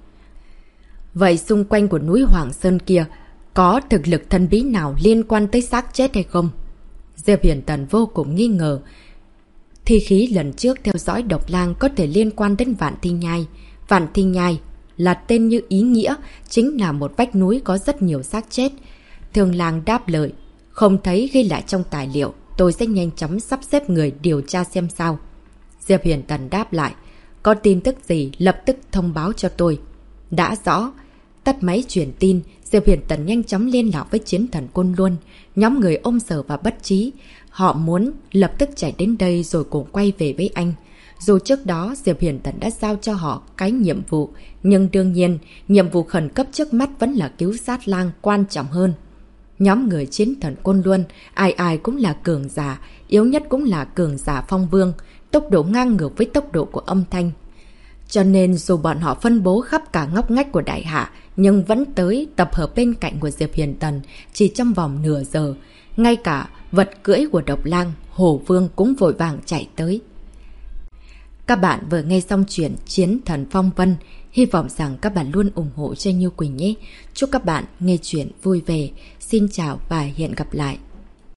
Vậy xung quanh của núi Hoàng Sơn kia, có thực lực thần bí nào liên quan tới xác chết hay không? Diệp Huyền Tần vô cùng nghi ngờ. Thi khí lần trước theo dõi Độc Lang có thể liên quan đến Vạn Thi Nhai. Vạn Thi Nhai là tên như ý nghĩa, chính là một vách núi có rất nhiều xác chết. Thương Lang đáp lời, không thấy ghi lại trong tài liệu, tôi sẽ nhanh chóng sắp xếp người điều tra xem sao. Diệp Huyền Tần đáp lại, có tin tức gì lập tức thông báo cho tôi. Đã rõ. Tắt máy truyền tin, Diệp Huyền Tần nhanh chóng liên lạc với Chiến Thần Côn Luân. Nhóm người ôm Sở và Bất Trí, họ muốn lập tức chạy đến đây rồi cùng quay về với anh. Dù trước đó Diệp Huyền Tần đã giao cho họ cái nhiệm vụ, nhưng đương nhiên, nhiệm vụ khẩn cấp trước mắt vẫn là cứu Sát Lang quan trọng hơn. Nhóm người Chiến Thần Côn Luân, ai ai cũng là cường giả, yếu nhất cũng là cường giả phong vương, tốc độ ngang ngược với tốc độ của âm thanh. Cho nên dù bọn họ phân bố khắp cả ngóc ngách của Đại Hạ, nhưng vẫn tới tập hợp bên cạnh của Diệp Huyền Tần chỉ trong vòng nửa giờ. Ngay cả vật cưỡi của Độc Lang, Hổ Vương cũng vội vàng chạy tới. Các bạn vừa nghe xong chuyện Chiến Thần Phong Vân. Hy vọng rằng các bạn luôn ủng hộ cho Như Quỳnh nhé. Chúc các bạn nghe chuyện vui vẻ. Xin chào và hẹn gặp lại.